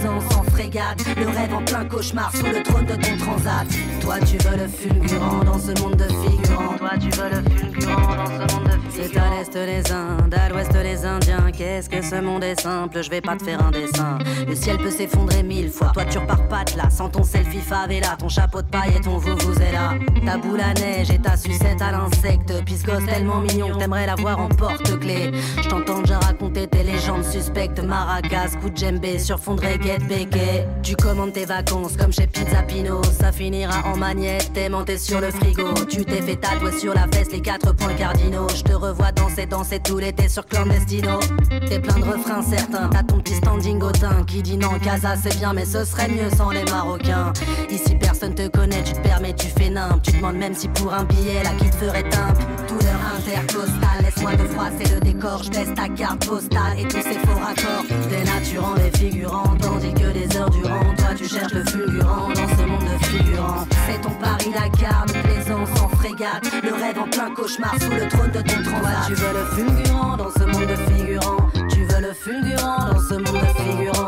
plaisance en frégate, le rêve en plein cauchemar sous le trône de ton transat. Toi tu veux le fulgurant dans ce monde de figurants. Toi tu veux le fulgurant dans ce monde de figurants. C'est à l'est les Indes, à l'ouest les Indiens. Qu'est-ce que ce monde est simple, je vais pas te faire un dessin. Le ciel peut s'effondrer mille fois, toi tu repars pas de là. Sans ton selfie favela, ton chapeau de paille et ton vous-vous-est-là. Ta boule à neige et ta sucette à l'insecte. Piscos tellement mignon que t'aimerais l'avoir en porte-clés. Je t'entends déjà raconter tes légendes suspectes. Maracas, coup de djembé sur fond de reggae béquet. Tu commandes tes vacances comme chez Pizza Pino. Ça finira en magnette, t'es monté sur le frigo. Tu t'es fait tatouer sur la fesse les quatre points cardinaux. Je te revois danser, danser tout l'été sur Clandestino. T'es plein de refrains certains, t'as ton petit standing hautain qui dit non, Casa c'est bien mais ce serait mieux sans les Marocains. Ici personne te connaît, tu te permets, tu fais nimp. Tu demandes même si pour un billet là qui te ferait timpe. Douleur intercostale, laisse-moi te froisser le décor. Je baisse ta carte postale et tous ces faux raccords. Dénaturant les figurants, tandis que des heures durant toi tu cherches le fulgurant dans ce monde de figurants. C'est ton Paris-Dakar, de plaisance en frégate, le rêve en plein cauchemar sous le trône de ton transat. Tu veux le fulgurant dans ce monde de figurants. Tu veux le fulgurant dans ce monde de figurants.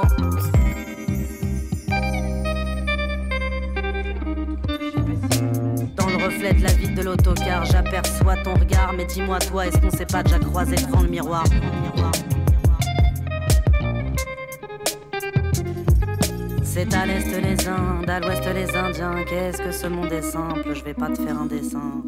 Dans le reflet de la vitre de l'autocar, j'aperçois ton regard. Mais dis-moi toi, est-ce qu'on s'est pas déjà croisé devant le miroir? C'est à l'est les Indes, à l'ouest les Indiens. Qu'est-ce que ce monde est simple, je vais pas te faire un dessin.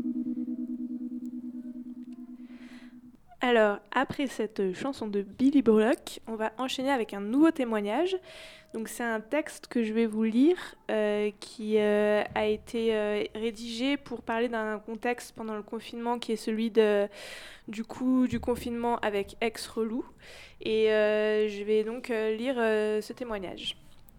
Alors, après cette chanson de Billy Bullock, on va enchaîner avec un nouveau témoignage. Donc, c'est un texte que je vais vous lire euh, qui euh, a été euh, rédigé pour parler d'un contexte pendant le confinement qui est celui de, du coup, du confinement avec ex-relou. Et euh, je vais donc euh, lire euh, ce témoignage.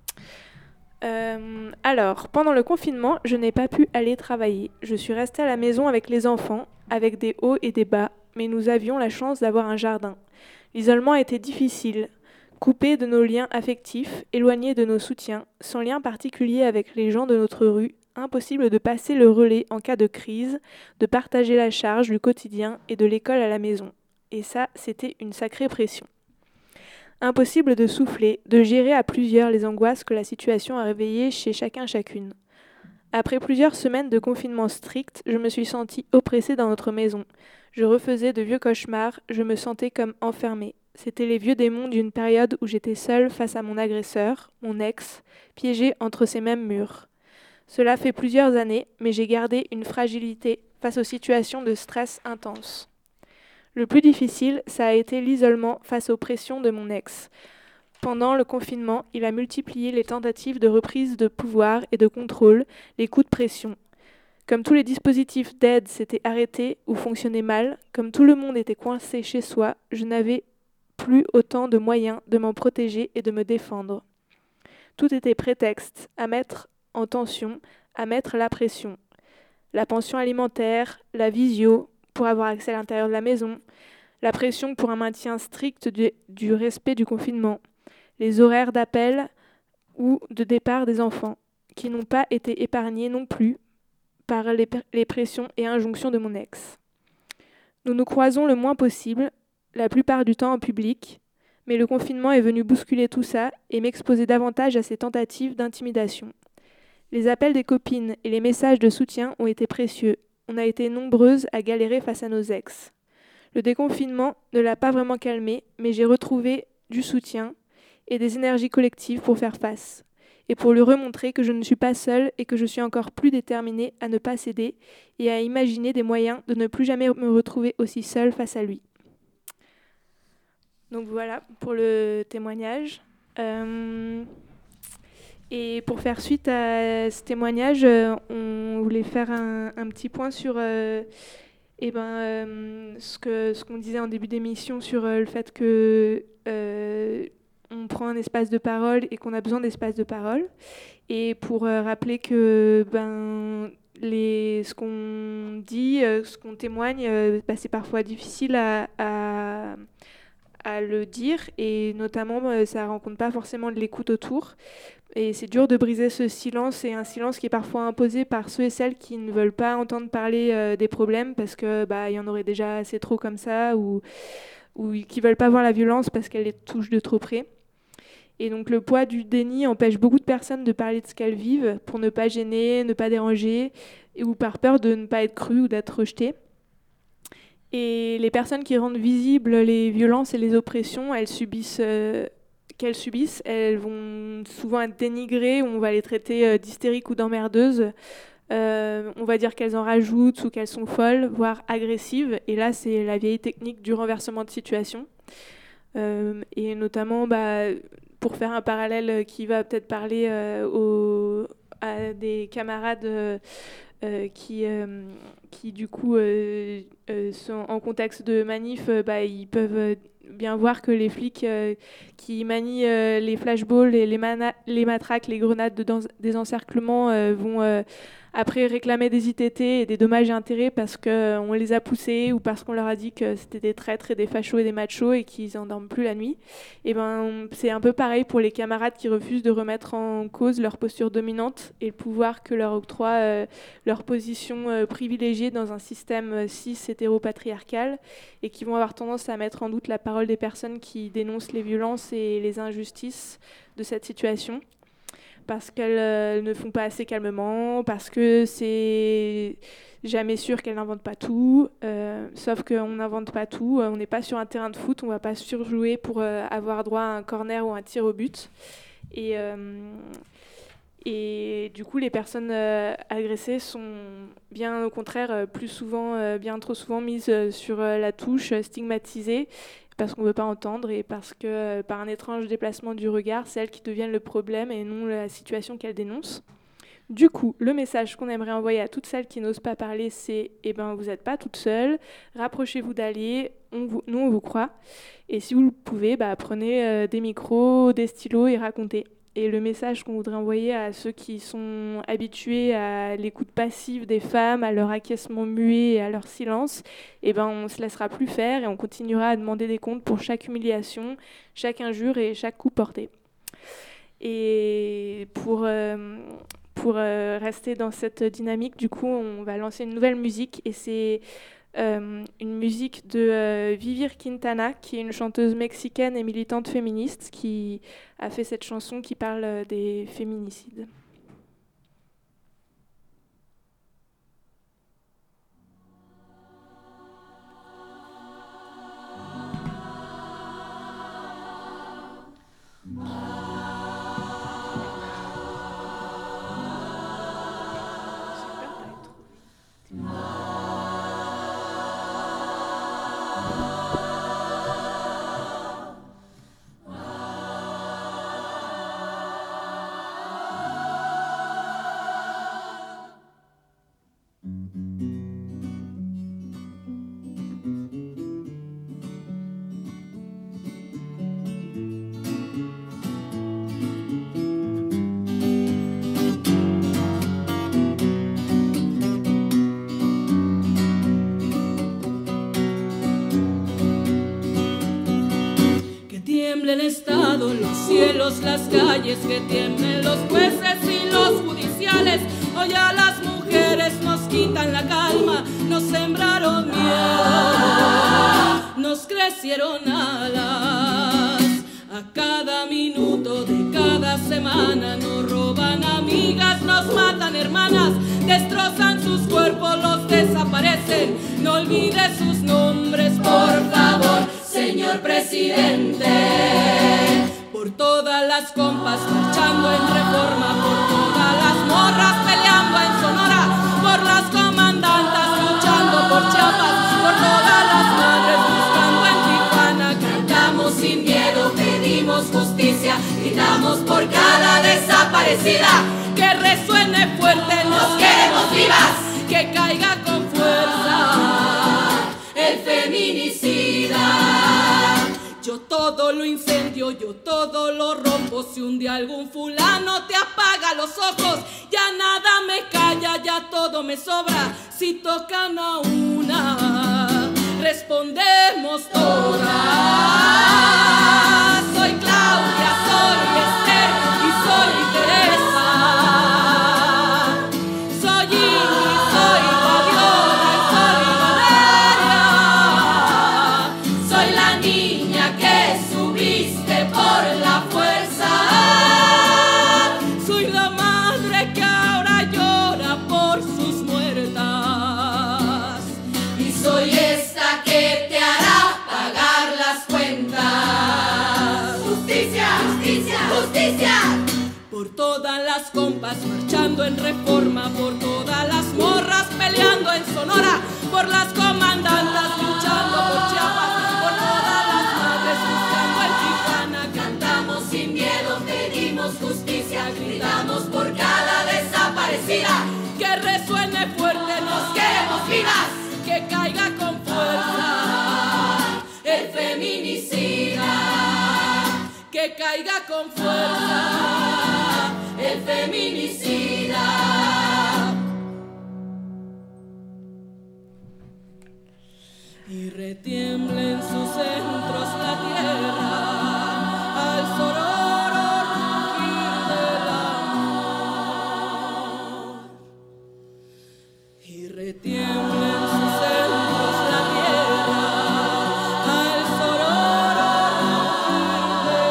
Euh, alors, pendant le confinement, je n'ai pas pu aller travailler. Je suis restée à la maison avec les enfants, avec des hauts et des bas, mais nous avions la chance d'avoir un jardin. L'isolement était difficile. Coupé de nos liens affectifs, éloigné de nos soutiens, sans lien particulier avec les gens de notre rue, impossible de passer le relais en cas de crise, de partager la charge du quotidien et de l'école à la maison. Et ça, c'était une sacrée pression. Impossible de souffler, de gérer à plusieurs les angoisses que la situation a réveillées chez chacun chacune. Après plusieurs semaines de confinement strict, je me suis sentie oppressée dans notre maison. Je refaisais de vieux cauchemars, je me sentais comme enfermée. C'était les vieux démons d'une période où j'étais seule face à mon agresseur, mon ex, piégée entre ces mêmes murs. Cela fait plusieurs années, mais j'ai gardé une fragilité face aux situations de stress intense. Le plus difficile, ça a été l'isolement face aux pressions de mon ex. Pendant le confinement, il a multiplié les tentatives de reprise de pouvoir et de contrôle, les coups de pression. Comme tous les dispositifs d'aide s'étaient arrêtés ou fonctionnaient mal, comme tout le monde était coincé chez soi, je n'avais plus autant de moyens de m'en protéger et de me défendre. Tout était prétexte à mettre en tension, à mettre la pression. La pension alimentaire, la visio pour avoir accès à l'intérieur de la maison, la pression pour un maintien strict du, du respect du confinement, les horaires d'appel ou de départ des enfants, qui n'ont pas été épargnés non plus par les, les pressions et injonctions de mon ex. Nous nous croisons le moins possible, la plupart du temps en public, mais le confinement est venu bousculer tout ça et m'exposer davantage à ces tentatives d'intimidation. Les appels des copines et les messages de soutien ont été précieux. On a été nombreuses à galérer face à nos ex. Le déconfinement ne l'a pas vraiment calmé, mais j'ai retrouvé du soutien et des énergies collectives pour faire face, et pour lui remontrer que je ne suis pas seule et que je suis encore plus déterminée à ne pas céder et à imaginer des moyens de ne plus jamais me retrouver aussi seule face à lui. Donc voilà pour le témoignage. Euh, et pour faire suite à ce témoignage, euh, on voulait faire un, un petit point sur euh, eh ben, euh, ce, que, ce qu'on disait en début d'émission sur euh, le fait que euh, on prend un espace de parole et qu'on a besoin d'espace de parole. Et pour euh, rappeler que ben, les, ce qu'on dit, euh, ce qu'on témoigne, euh, bah, c'est parfois difficile à... à à le dire, et notamment euh, ça rencontre pas forcément de l'écoute autour, et c'est dur de briser ce silence, et un silence qui est parfois imposé par ceux et celles qui ne veulent pas entendre parler euh, des problèmes parce que bah il y en aurait déjà assez trop comme ça, ou ou qui veulent pas voir la violence parce qu'elle les touche de trop près. Et donc le poids du déni empêche beaucoup de personnes de parler de ce qu'elles vivent pour ne pas gêner, ne pas déranger, ou par peur de ne pas être crues ou d'être rejetées. Et les personnes qui rendent visibles les violences et les oppressions, elles subissent, euh, qu'elles subissent, elles vont souvent être dénigrées, ou on va les traiter euh, d'hystériques ou d'emmerdeuses. Euh, on va dire qu'elles en rajoutent ou qu'elles sont folles, voire agressives. Et là, c'est la vieille technique du renversement de situation. Euh, et notamment, bah, pour faire un parallèle qui va peut-être parler euh, aux, à des camarades euh, euh, qui, euh, qui, du coup, euh, euh, sont en contexte de manif, euh, bah, ils peuvent bien voir que les flics euh, qui manient euh, les flashballs, et les, mana- les matraques, les grenades de dans- désencerclement euh, vont... Euh, après réclamer des I T T et des dommages et intérêts parce qu'on les a poussés ou parce qu'on leur a dit que c'était des traîtres et des fachos et des machos et qu'ils n'endorment plus la nuit. Et ben, c'est un peu pareil pour les camarades qui refusent de remettre en cause leur posture dominante et le pouvoir que leur octroie euh, leur position euh, privilégiée dans un système euh, cis hétéropatriarcal, et qui vont avoir tendance à mettre en doute la parole des personnes qui dénoncent les violences et les injustices de cette situation, parce qu'elles euh, ne font pas assez calmement, parce que c'est jamais sûr qu'elles n'inventent pas tout, euh, sauf qu'on n'invente pas tout, on n'est pas sur un terrain de foot, on ne va pas surjouer pour euh, avoir droit à un corner ou un tir au but. Et, euh, et du coup, les personnes euh, agressées sont bien au contraire euh, plus souvent, euh, bien trop souvent mises euh, sur euh, la touche, euh, stigmatisées, parce qu'on ne veut pas entendre et parce que euh, par un étrange déplacement du regard, c'est elles qui deviennent le problème et non la situation qu'elles dénoncent. Du coup, le message qu'on aimerait envoyer à toutes celles qui n'osent pas parler, c'est eh ben, vous n'êtes pas toutes seules, rapprochez-vous d'alliés, on vous, nous on vous croit. Et si vous le pouvez, bah, prenez euh, des micros, des stylos et racontez. Et le message qu'on voudrait envoyer à ceux qui sont habitués à l'écoute passive des femmes, à leur acquiescement muet et à leur silence, eh ben, on ne se laissera plus faire et on continuera à demander des comptes pour chaque humiliation, chaque injure et chaque coup porté. Et pour, euh, pour euh, rester dans cette dynamique, du coup, on va lancer une nouvelle musique, et c'est Euh, une musique de euh, Vivir Quintana, qui est une chanteuse mexicaine et militante féministe, qui a fait cette chanson qui parle euh, des féminicides. El Estado, los cielos, las calles, que tiemblen los jueces y los judiciales. Hoy a las mujeres nos quitan la calma, nos sembraron miedo, nos crecieron alas. A cada minuto de cada semana nos roban amigas, nos matan hermanas, destrozan sus cuerpos, los desaparecen. No olvide sus nombres, por favor, señor presidente. Por todas las compas marchando en Reforma, por todas las morras peleando en Sonora, por las comandantas luchando por Chiapas, por todas las madres buscando en Tijuana. Cantamos sin miedo, pedimos justicia, gritamos por cada desaparecida. Que resuene fuerte, nos queremos vivas, que caiga con fuerza el feminicida. Yo todo lo incendio, yo todo lo rompo. Si un día algún fulano te apaga los ojos, ya nada me calla, ya todo me sobra. Si tocan a una, respondemos todas. Soy Claudia, soy Esther y soy Teresa. Soy Ingrid, soy Fabiola y soy Valeria. Soy la niña que subiste por la fuerza. compas marchando en Reforma, por todas las morras peleando en Sonora, por las comandantas luchando por Chiapas, por todas las madres buscando en Tijuana. Cantamos sin miedo, pedimos justicia, gritamos por cada desaparecida. Que resuene fuerte, nos queremos vivas, que caiga con fuerza el feminicida, que caiga con fuerza el feminicida. Y retiembla en sus centros la tierra al sororo rugir del amor. Y retiembla en sus centros la tierra al sororo rugir del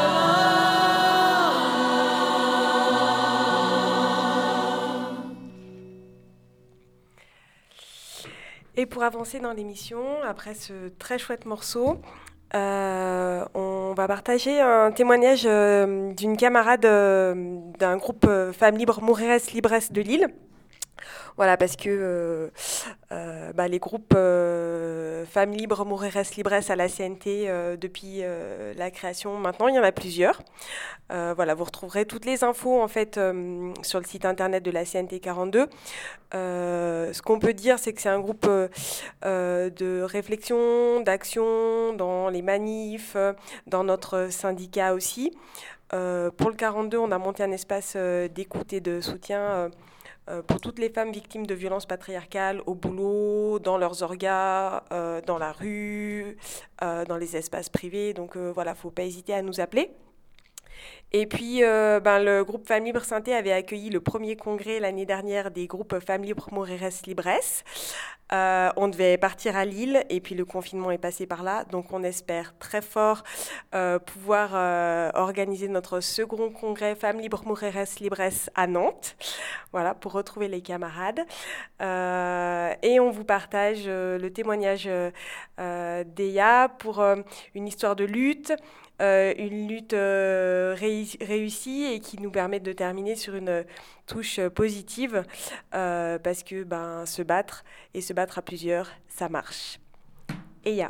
amor. Et pour avancer dans l'émission, après ce très chouette morceau, euh, on va partager un témoignage euh, d'une camarade euh, d'un groupe euh, Femmes Libres Mujeres Libres de Lille. Voilà, parce que euh, euh, bah, les groupes euh, Femmes Libres Mujeres Libres à la C N T, euh, depuis euh, la création, maintenant, il y en a plusieurs. Euh, voilà, vous retrouverez toutes les infos en fait euh, sur le site internet de la C N T quarante-deux. Euh, ce qu'on peut dire, c'est que c'est un groupe euh, de réflexion, d'action dans les manifs, dans notre syndicat aussi. Euh, pour le quarante-deux, on a monté un espace euh, d'écoute et de soutien euh, euh, pour toutes les femmes victimes de violences patriarcales au boulot, dans leurs orgas, euh, dans la rue, euh, dans les espaces privés. Donc euh, voilà, il ne faut pas hésiter à nous appeler. Et puis, euh, ben, le groupe Femmes Libres Synthé avait accueilli le premier congrès l'année dernière des groupes Femmes Libres Mujeres Libres. Euh, on devait partir à Lille et puis le confinement est passé par là. Donc, on espère très fort euh, pouvoir euh, organiser notre second congrès Femmes Libres Mujeres Libres à Nantes. Voilà, pour retrouver les camarades. Euh, et on vous partage euh, le témoignage euh, d'Eya pour euh, une histoire de lutte. Euh, une lutte euh, réussi- réussie et qui nous permet de terminer sur une touche positive euh, parce que ben, se battre et se battre à plusieurs, ça marche. Eya.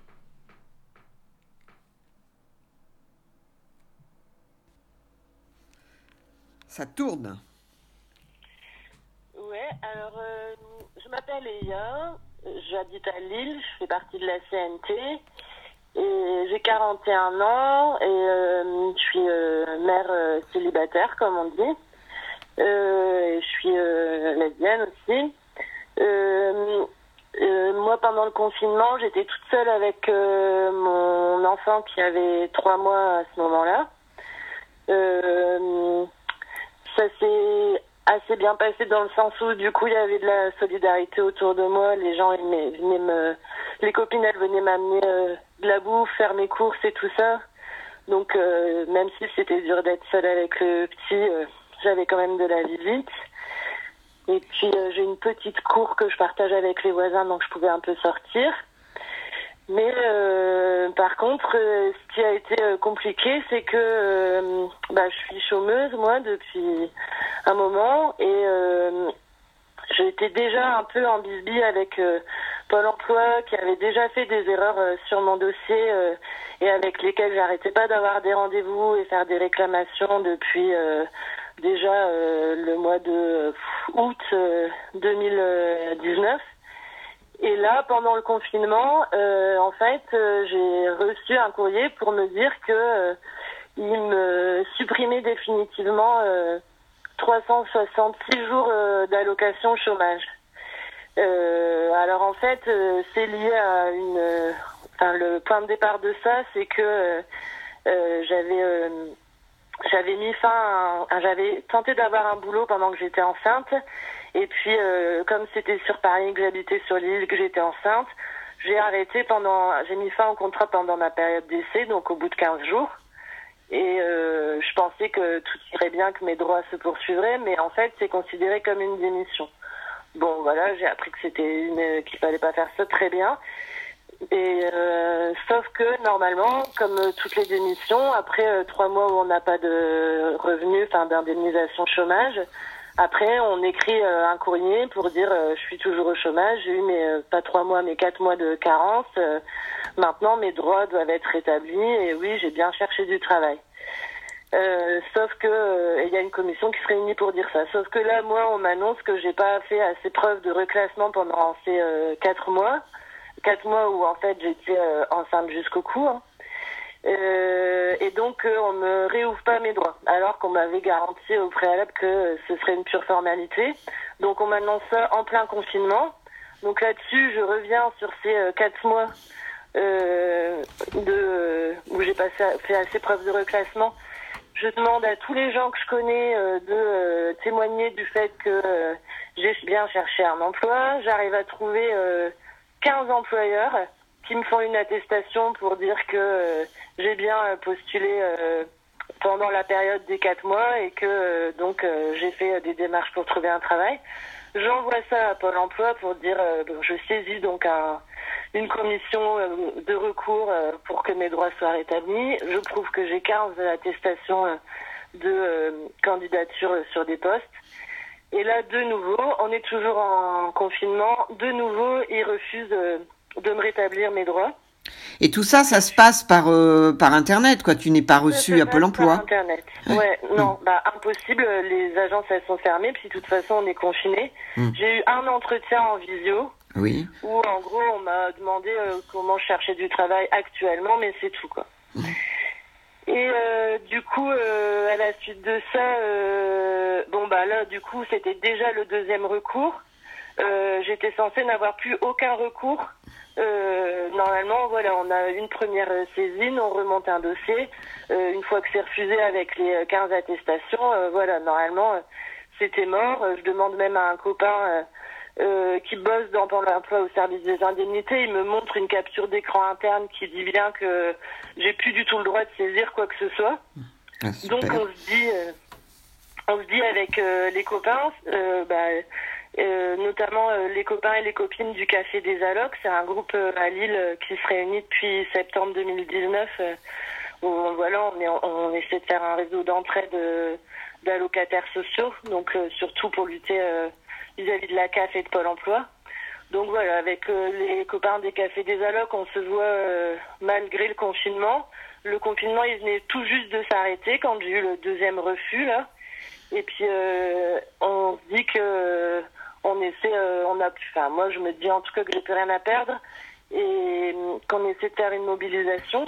Ça tourne. Ouais, alors euh, je m'appelle Eya, j'habite à Lille, je fais partie de la C N T. Et j'ai quarante et un ans et euh, je suis euh, mère euh, célibataire, comme on dit. Euh, et je suis euh, lesbienne aussi. Euh, euh, moi, pendant le confinement, j'étais toute seule avec euh, mon enfant qui avait trois mois à ce moment-là. Euh, ça s'est assez bien passé dans le sens où, du coup, il y avait de la solidarité autour de moi. Les gens venaient, venaient me... Les copines, elles venaient m'amener euh, de la bouffe, faire mes courses et tout ça. Donc, euh, même si c'était dur d'être seule avec le petit, euh, j'avais quand même de la visite. Et puis, euh, j'ai une petite cour que je partage avec les voisins, donc je pouvais un peu sortir. Mais euh, par contre, euh, ce qui a été euh, compliqué, c'est que euh, bah, je suis chômeuse, moi, depuis un moment. Et euh, j'étais déjà un peu en bisbille avec... Euh, Pôle emploi qui avait déjà fait des erreurs euh, sur mon dossier euh, et avec lesquelles j'arrêtais pas d'avoir des rendez-vous et faire des réclamations depuis euh, déjà euh, le mois de euh, août euh, deux mille dix-neuf. Et là, pendant le confinement, euh, en fait, euh, j'ai reçu un courrier pour me dire que euh, il me supprimait définitivement euh, trois cent soixante-six jours euh, d'allocation chômage. Euh, alors en fait, euh, c'est lié à une. Euh, enfin, le point de départ de ça, c'est que euh, euh, j'avais euh, j'avais mis fin, à, à, j'avais tenté d'avoir un boulot pendant que j'étais enceinte, et puis euh, comme c'était sur Paris, que j'habitais sur l'île, que j'étais enceinte, j'ai arrêté pendant, j'ai mis fin au contrat pendant ma période d'essai, donc au bout de quinze jours. Et euh, je pensais que tout irait bien, que mes droits se poursuivraient, mais en fait, c'est considéré comme une démission. Bon, voilà, j'ai appris que c'était une, qu'il fallait pas faire ça, très bien. Et euh, sauf que normalement, comme euh, toutes les démissions, après euh, trois mois où on n'a pas de revenus, enfin d'indemnisation chômage, après on écrit euh, un courrier pour dire euh, je suis toujours au chômage, j'ai eu mes euh, pas trois mois mais quatre mois de carence. Euh, maintenant mes droits doivent être rétablis et oui j'ai bien cherché du travail. Euh, sauf que il euh, y a une commission qui se réunit pour dire ça. Sauf que là moi on m'annonce que j'ai pas fait assez preuve de reclassement pendant ces euh, quatre mois. Quatre mois où en fait j'étais euh, enceinte jusqu'au cou, hein. euh, et donc euh, on me réouvre pas mes droits, alors qu'on m'avait garanti au préalable que euh, ce serait une pure formalité. Donc on m'annonce ça en plein confinement. Donc là-dessus, je reviens sur ces euh, quatre mois euh, de euh, où j'ai pas fait assez preuve de reclassement. Je demande à tous les gens que je connais euh, de euh, témoigner du fait que euh, j'ai bien cherché un emploi. J'arrive à trouver euh, quinze employeurs qui me font une attestation pour dire que euh, j'ai bien postulé euh, pendant la période des quatre mois et que euh, donc euh, j'ai fait euh, des démarches pour trouver un travail. J'envoie ça à Pôle emploi pour dire euh, bon, je saisis donc un, une commission euh, de recours euh, pour que mes droits soient rétablis. Je prouve que j'ai quinze attestations euh, de euh, candidature sur des postes. Et là, de nouveau, on est toujours en confinement. De nouveau, ils refusent euh, de me rétablir mes droits. Et tout ça, ça se passe par euh, par Internet, quoi. Tu n'es pas reçu à Pôle emploi. Par Internet. Ouais, non, bah impossible. Les agences, elles sont fermées. Puis de toute façon, on est confinés. Mm. J'ai eu un entretien en visio. Oui. Où en gros, on m'a demandé euh, comment je cherchais du travail actuellement, mais c'est tout, quoi. Mm. Et euh, du coup, euh, à la suite de ça, euh, bon bah là, du coup, c'était déjà le deuxième recours. Euh, j'étais censée n'avoir plus aucun recours. Euh, normalement, voilà, on a une première saisine, on remonte un dossier. Euh, une fois que c'est refusé avec les quinze attestations, euh, voilà, normalement, euh, c'était mort. Je demande même à un copain euh, euh, qui bosse dans Pôle emploi au service des indemnités, il me montre une capture d'écran interne qui dit bien que j'ai plus du tout le droit de saisir quoi que ce soit. Ah, donc on se dit, euh, on se dit avec euh, les copains, euh, bah, euh, notamment euh, les copains et les copines du Café des Allocs, c'est un groupe euh, à Lille euh, qui se réunit depuis septembre deux mille dix-neuf. Euh, où voilà, on, est, on essaie de faire un réseau d'entraide euh, d'allocataires sociaux, donc euh, surtout pour lutter euh, vis-à-vis de la C A F et de Pôle emploi. Donc voilà, avec euh, les copains des Cafés des Allocs, on se voit euh, malgré le confinement. Le confinement, il venait tout juste de s'arrêter quand j'ai eu le deuxième refus, là. Et puis, euh, on se dit que euh, on essaie, euh, on a pu, enfin, moi, je me dis en tout cas que j'ai plus rien à perdre et euh, qu'on essaie de faire une mobilisation.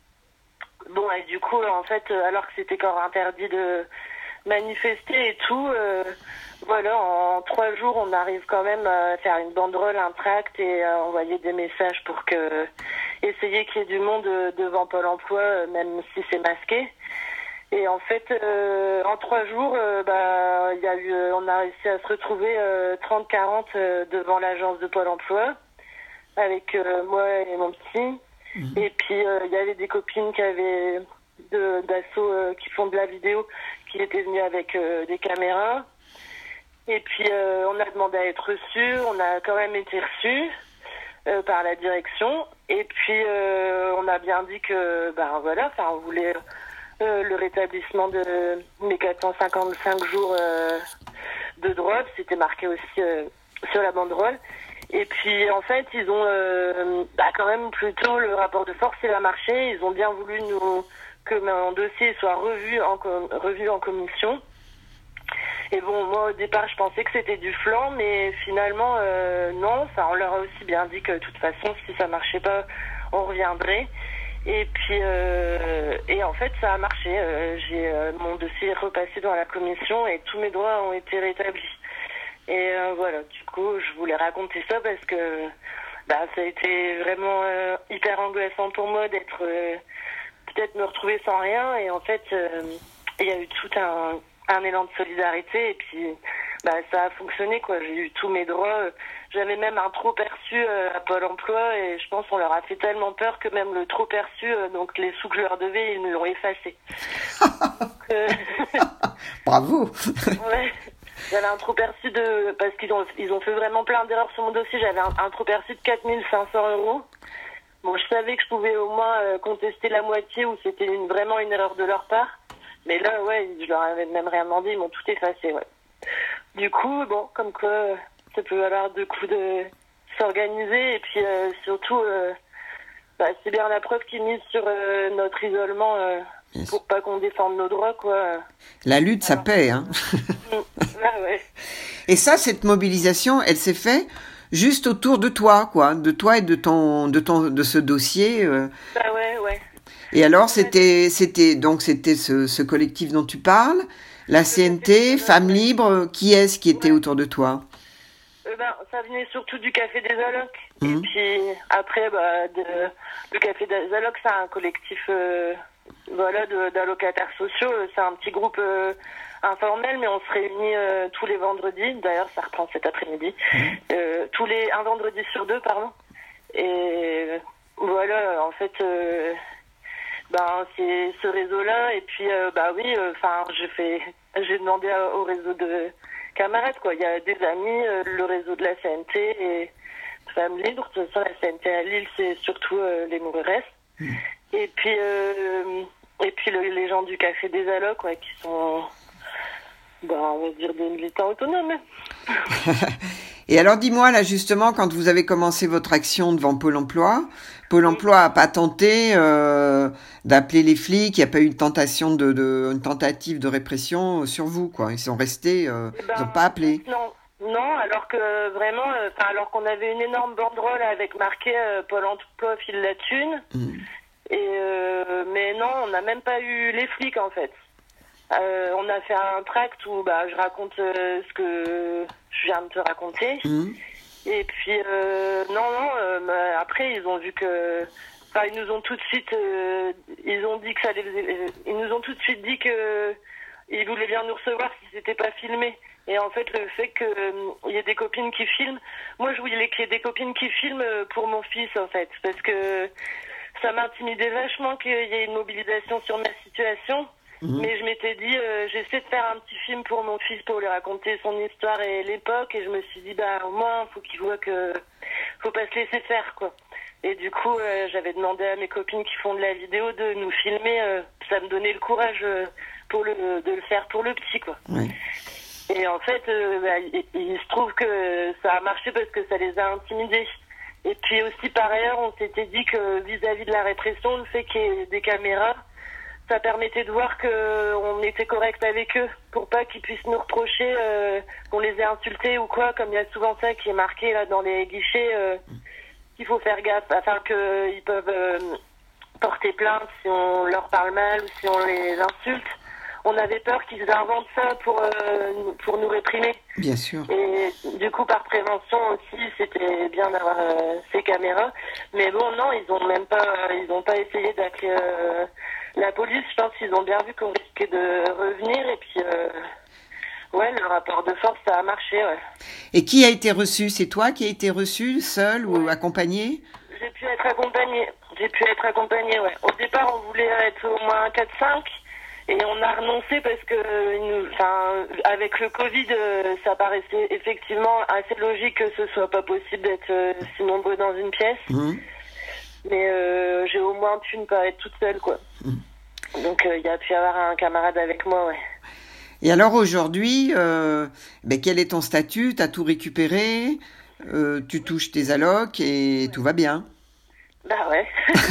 Bon, et du coup, en fait, alors que c'était encore interdit de manifester et tout, euh, voilà, en trois jours, on arrive quand même à faire une banderole, un tract et à envoyer des messages pour que essayer qu'il y ait du monde devant Pôle emploi, même si c'est masqué. Et en fait, euh, en trois jours, euh, bah, il y a eu, on a réussi à se retrouver euh, trente quarante euh, devant l'agence de Pôle emploi avec euh, moi et mon petit. Mmh. Et puis euh, il y avait des copines qui avaient de, d'assaut euh, qui font de la vidéo, qui étaient venues avec euh, des caméras. Et puis euh, on a demandé à être reçus, on a quand même été reçus euh, par la direction. Et puis euh, on a bien dit que, ben voilà, enfin on voulait euh, le rétablissement de mes quatre cent cinquante-cinq jours euh, de droits. C'était marqué aussi euh, sur la banderole. Et puis en fait ils ont euh, bah, quand même plutôt le rapport de force il a marché. Ils ont bien voulu nous que mon dossier soit revu en revu en commission. Et bon, moi au départ je pensais que c'était du flan, mais finalement euh, non. Enfin, on leur a aussi bien dit que de toute façon si ça marchait pas, on reviendrait. Et puis euh, et en fait ça a marché. Euh, j'ai euh, mon dossier est repassé dans la commission et tous mes droits ont été rétablis. Et euh, voilà, du coup, je voulais raconter ça parce que bah, ça a été vraiment euh, hyper angoissant pour moi d'être euh, peut-être me retrouver sans rien. Et en fait, euh, il y a eu tout un, un élan de solidarité et puis bah, ça a fonctionné, quoi. J'ai eu tous mes droits. J'avais même un trop perçu euh, à Pôle emploi et je pense qu'on leur a fait tellement peur que même le trop perçu, euh, donc les sous que je leur devais, ils me l'ont effacé. donc, euh... Bravo. Ouais. J'avais un trop perçu de, parce qu'ils ont, ils ont fait vraiment plein d'erreurs sur mon dossier. J'avais un, un trop perçu de quatre mille cinq cents euros. bon, je savais que je pouvais au moins euh, contester la moitié où c'était une, vraiment une erreur de leur part. Mais là, ouais, je leur avais même rien demandé, ils m'ont tout effacé, ouais. Du coup, bon, comme quoi, ça peut avoir deux coups de s'organiser. Et puis, euh, surtout, euh, bah, c'est bien la preuve qu'ils misent sur euh, notre isolement euh, pour pas qu'on défende nos droits, quoi. La lutte, ça paie, hein. Ah, ouais. Et ça, cette mobilisation, elle s'est faite juste autour de toi, quoi, de toi et de ton, de ton, de ce dossier. Euh. Bah ouais, ouais. Et alors, c'était, c'était, donc, c'était ce, ce collectif dont tu parles, la C N T, Femmes Libres. Qui est-ce qui était ouais. autour de toi? Euh, ben, ça venait surtout du Café des Allocs. Mmh. Et puis après, bah, de, le Café des Allocs, c'est un collectif, euh, voilà, de, d'allocataires sociaux. C'est un petit groupe euh, informel, mais on se réunit euh, tous les vendredis. D'ailleurs, ça reprend cet après-midi. Mmh. Euh, tous les un vendredi sur deux, pardon. Et voilà, en fait. Euh, Ben c'est ce réseau-là et puis euh, bah oui, enfin euh, je fais, j'ai demandé à, au réseau de camarades quoi. Il y a des amis, euh, le réseau de la C N T et Femmes Libres. De toute façon la C N T à Lille c'est surtout euh, les Moureresses. Mmh. Et puis euh, et puis le, les gens du Café des Allocs quoi, qui sont bah on va dire des militants autonomes. Et alors dis-moi là justement quand vous avez commencé votre action devant Pôle Emploi. Pôle Emploi a pas tenté euh, d'appeler les flics, il n'y a pas eu une tentation de, de une tentative de répression sur vous quoi. Ils sont restés, euh, ben, ils n'ont pas appelé. Non, non, alors que vraiment, euh, alors qu'on avait une énorme banderole avec marqué euh, Pôle Emploi file la thune. Mmh. Et euh, mais non, on n'a même pas eu les flics en fait. Euh, on a fait un tract où bah je raconte euh, ce que je viens de te raconter. Mmh. Et puis euh, non non euh, bah, après ils ont vu que enfin ils nous ont tout de suite euh, ils ont dit que ça les faisait, ils nous ont tout de suite dit que ils voulaient bien nous recevoir si c'était pas filmé. Et en fait le fait que il euh, y ait des copines qui filment, moi je voulais qu'il y ait des copines qui filment pour mon fils en fait parce que ça m'intimidait vachement qu'il y ait une mobilisation sur ma situation. Mmh. Mais je m'étais dit, euh, j'essaie de faire un petit film pour mon fils pour lui raconter son histoire et l'époque. Et je me suis dit, bah au moins, faut qu'il voit que faut pas se laisser faire, quoi. Et du coup, euh, j'avais demandé à mes copines qui font de la vidéo de nous filmer. Euh, ça me donnait le courage euh, pour le de le faire pour le petit, quoi. Oui. Et en fait, euh, bah, il, il se trouve que ça a marché parce que ça les a intimidés. Et puis aussi, par ailleurs, on s'était dit que vis-à-vis de la répression, le fait qu'il y ait des caméras, ça permettait de voir qu'on était correct avec eux, pour pas qu'ils puissent nous reprocher euh, qu'on les ait insultés ou quoi, comme il y a souvent ça qui est marqué là dans les guichets, euh, qu'il faut faire gaffe, afin qu'ils peuvent euh, porter plainte si on leur parle mal ou si on les insulte. On avait peur qu'ils inventent ça pour euh, pour nous réprimer. Bien sûr. Et du coup, par prévention aussi, c'était bien d'avoir euh, ces caméras. Mais bon, non, ils ont même pas, ils ont pas essayé d'appeler euh, la police. Je pense qu'ils ont bien vu qu'on risquait de revenir. Et puis, euh, ouais, le rapport de force, ça a marché, ouais. Et qui a été reçu? C'est toi qui as été reçu, seul ou ouais. accompagné? J'ai pu être accompagnée. J'ai pu être accompagnée, ouais. Au départ, on voulait être au moins quatre cinq. Et on a renoncé parce que, enfin, avec le Covid, ça paraissait effectivement assez logique que ce soit pas possible d'être si nombreux dans une pièce. Mmh. Mais euh, j'ai au moins pu ne pas être toute seule, quoi. Mmh. Donc il euh, y a pu y avoir un camarade avec moi, ouais. Et alors aujourd'hui, euh, ben, quel est ton statut? T'as tout récupéré, euh, tu touches tes allocs et ouais. Tout va bien? Bah ouais.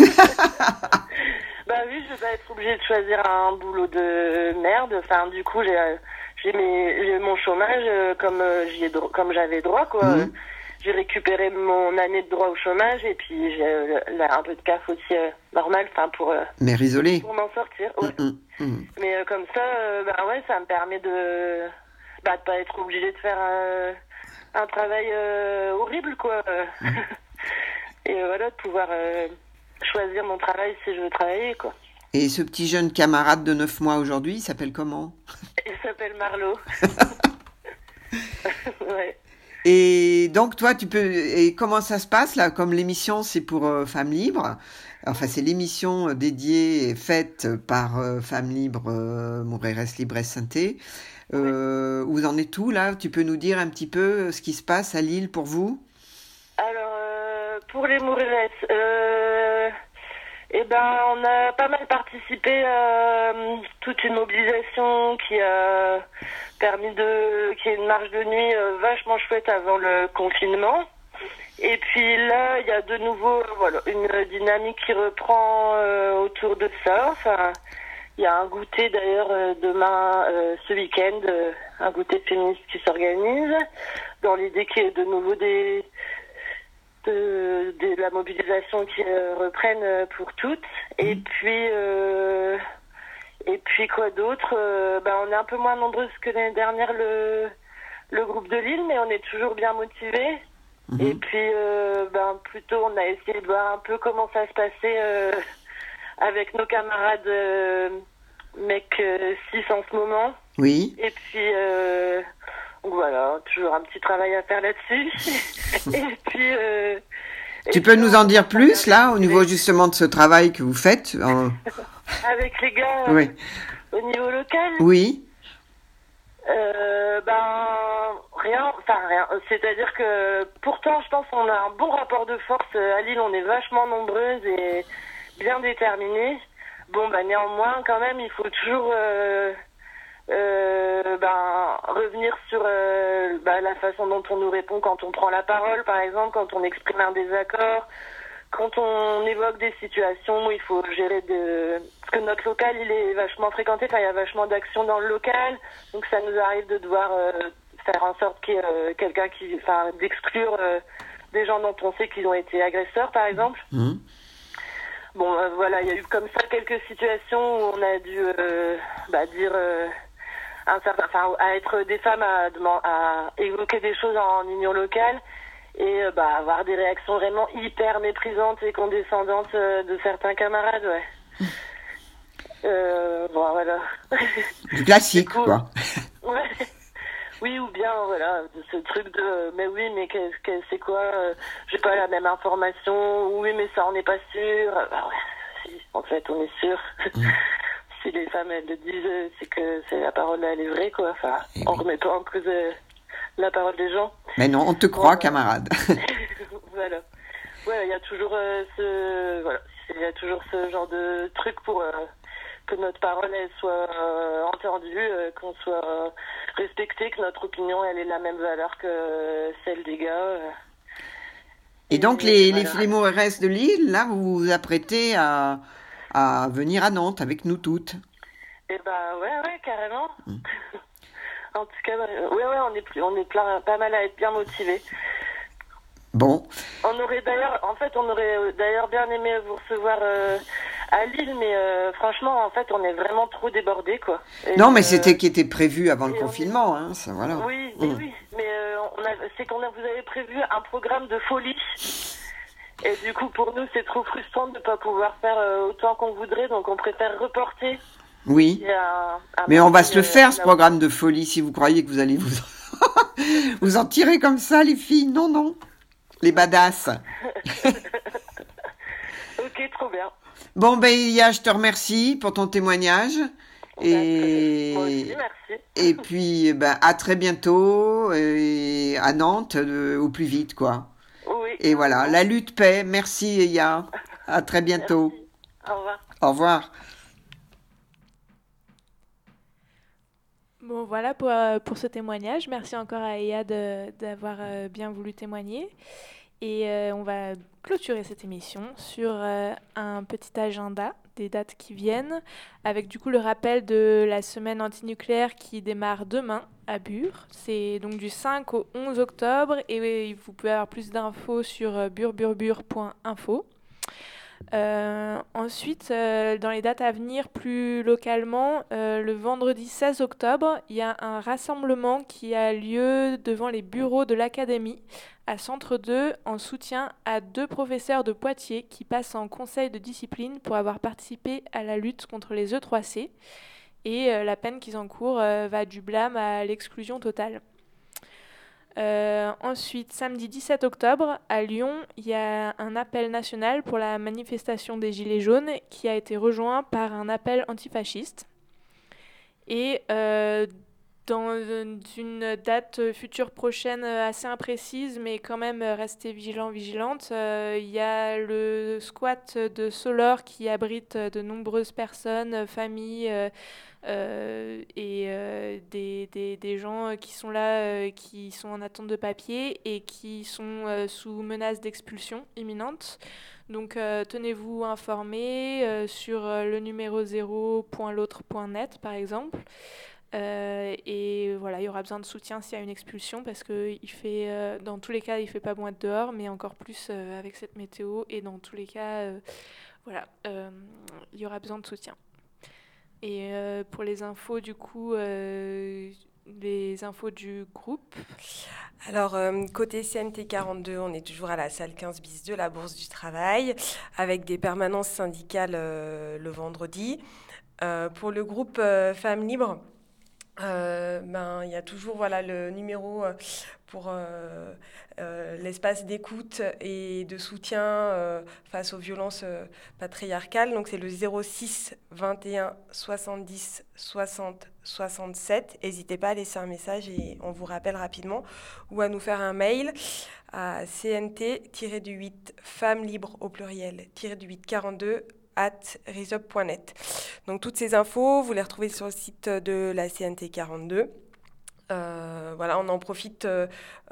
Bah oui, je vais pas être obligée de choisir un boulot de merde. Enfin, du coup, j'ai j'ai mes j'ai mon chômage euh, comme euh, j'y ai dro- comme j'avais droit, quoi. Mmh. J'ai récupéré mon année de droit au chômage et puis j'ai euh, là, un peu de C A F aussi euh, normal, enfin pour euh, mère isolée. Pour m'en sortir. Ouais. Mmh, mmh. Mais euh, comme ça, euh, bah ouais, ça me permet de bah de pas être obligée de faire euh, un travail euh, horrible, quoi. Mmh. Et euh, voilà, de pouvoir euh, choisir mon travail si je veux travailler, quoi. Et ce petit jeune camarade de neuf mois aujourd'hui, il s'appelle comment? Il s'appelle Marlo. Ouais. Et donc toi, tu peux... Et comment ça se passe là? Comme l'émission, c'est pour euh, Femmes Libres. Enfin, c'est l'émission dédiée et faite par euh, Femmes Libres, euh, Moureresses Libres Santé. Euh, ouais. Vous en êtes où là? Tu peux nous dire un petit peu ce qui se passe à Lille pour vous? Alors, euh, pour les Moureresses... Euh... Eh ben, on a pas mal participé à euh, toute une mobilisation qui a permis de, qui est une marche de nuit euh, vachement chouette avant le confinement. Et puis là, il y a de nouveau, voilà, une dynamique qui reprend euh, autour de ça. Enfin, il y a un goûter d'ailleurs euh, demain, euh, ce week-end, euh, un goûter féministe qui s'organise dans l'idée qu'il y ait de nouveau des de, de la mobilisation qui euh, reprenne euh, pour toutes. Et puis euh, et puis quoi d'autre euh, ben, on est un peu moins nombreuses que l'année dernière le le groupe de Lille, mais on est toujours bien motivés. Mmh. Et puis euh, ben plutôt on a essayé de voir un peu comment ça se passait euh, avec nos camarades euh, mecs euh, cis en ce moment. Oui. Et puis euh, voilà, toujours un petit travail à faire là-dessus. et puis euh, tu et peux puis, nous en dire plus là au niveau justement de ce travail que vous faites en... avec les gars euh, oui. au niveau local. Oui. Euh, ben rien, enfin rien. C'est-à-dire que pourtant, je pense qu'on a un bon rapport de force à Lille. On est vachement nombreuses et bien déterminées. Bon, ben néanmoins, quand même, il faut toujours euh, euh, ben revenir sur euh, ben, la façon dont on nous répond quand on prend la parole, par exemple, quand on exprime un désaccord. Quand on évoque des situations où il faut gérer de... Parce que notre local, il est vachement fréquenté, enfin, il y a vachement d'actions dans le local, donc ça nous arrive de devoir euh, faire en sorte qu'il y ait euh, quelqu'un qui... Enfin, d'exclure euh, des gens dont on sait qu'ils ont été agresseurs, par exemple. Mmh. Bon, euh, voilà, il y a eu comme ça quelques situations où on a dû euh, bah, dire... Euh, un certain... Enfin, à être des femmes, à, à évoquer des choses en union locale, et euh, bah avoir des réactions vraiment hyper méprisantes et condescendantes euh, de certains camarades, ouais. euh, bon, voilà. Du classique, coup, quoi. Ouais. Oui, ou bien, voilà, ce truc de, mais oui, mais qu'est-ce que c'est quoi, euh, j'ai pas la même information, oui, mais ça, on n'est pas sûr. Bah ouais, si, en fait, on est sûr. Mm. Si les femmes, elles le disent, c'est que c'est la parole, elle est vraie, quoi. Enfin, et on oui. remet pas en cause euh, la parole des gens. Mais non, on te croit, bon, camarade. Voilà. Ouais, il y a toujours euh, ce, voilà, il y a toujours ce genre de truc pour euh, que notre parole elle soit euh, entendue, euh, qu'on soit euh, respecté, que notre opinion elle ait la même valeur que celle des gars. Euh. Et, et donc les voilà. les, les Moureresses de Lille, là, vous vous apprêtez à à venir à Nantes avec nous toutes. Eh ben ouais, ouais, carrément. Mm. En tout cas, ouais, ouais, on est plus, on est plein, pas mal à être bien motivés. Bon. On aurait d'ailleurs, en fait, on aurait d'ailleurs bien aimé vous recevoir euh, à Lille, mais euh, franchement, en fait, on est vraiment trop débordés, quoi. Et non, mais euh, c'était qui était prévu avant le confinement, est... hein, ça, voilà. Oui, mais mm. oui, mais euh, on a, c'est qu'on a, vous avez prévu un programme de folie. Et du coup, pour nous, c'est trop frustrant de ne pas pouvoir faire euh, autant qu'on voudrait, donc on préfère reporter. Oui, un, un mais on va se le faire, ce programme de folie, si vous croyez que vous allez vous, vous en tirer comme ça, les filles. Non, non, les badass. Ok, trop bien. Bon, ben, Ilia, je te remercie pour ton témoignage. Et, Moi aussi, merci. Et puis, ben, à très bientôt, et à Nantes, euh, au plus vite, quoi. Oui. Et voilà, la lutte paie. Merci, Ilia. À très bientôt. Merci. Au revoir. Au revoir. Bon, voilà pour, pour ce témoignage. Merci encore à Aya de, d'avoir bien voulu témoigner. Et euh, on va clôturer cette émission sur euh, un petit agenda des dates qui viennent, avec du coup le rappel de la semaine antinucléaire qui démarre demain à Bure. C'est donc du cinq au onze octobre et vous pouvez avoir plus d'infos sur burburbure point info. Euh, ensuite, euh, dans les dates à venir plus localement, euh, le vendredi seize octobre, il y a un rassemblement qui a lieu devant les bureaux de l'Académie à Centre deux en soutien à deux professeurs de Poitiers qui passent en conseil de discipline pour avoir participé à la lutte contre les E trois C. Et euh, la peine qu'ils encourent euh, va du blâme à l'exclusion totale. Euh, ensuite, samedi dix-sept octobre, à Lyon, il y a un appel national pour la manifestation des Gilets jaunes qui a été rejoint par un appel antifasciste. Et euh, dans une date future prochaine assez imprécise, mais quand même rester vigilant, vigilante. Il euh, y a le squat de Solor qui abrite de nombreuses personnes, familles euh, euh, et euh, des, des, des gens qui sont là, euh, qui sont en attente de papier et qui sont euh, sous menace d'expulsion imminente. Donc euh, tenez-vous informés euh, sur le numéro zéro point l'autre point net par exemple. Euh, et voilà, il y aura besoin de soutien s'il y a une expulsion parce que il fait, euh, dans tous les cas, il fait pas bon être dehors, mais encore plus euh, avec cette météo. Et dans tous les cas, euh, voilà, euh, il y aura besoin de soutien. Et euh, pour les infos, du coup, euh, les infos du groupe. Alors, euh, côté C N T quarante-deux, on est toujours à la salle quinze bis de la Bourse du Travail, avec des permanences syndicales euh, le vendredi. Euh, pour le groupe euh, Femmes Libres, Euh, ben, il y a toujours voilà, le numéro euh, pour euh, euh, l'espace d'écoute et de soutien euh, face aux violences euh, patriarcales. Donc, c'est le zéro six vingt et un soixante-dix soixante soixante-sept. N'hésitez pas à laisser un message et on vous rappelle rapidement, ou à nous faire un mail à C N T huit femmes libres au pluriel huit quarante-deux at risop point net. Donc toutes ces infos, vous les retrouvez sur le site de la C N T quarante-deux. Euh, voilà, on en profite euh,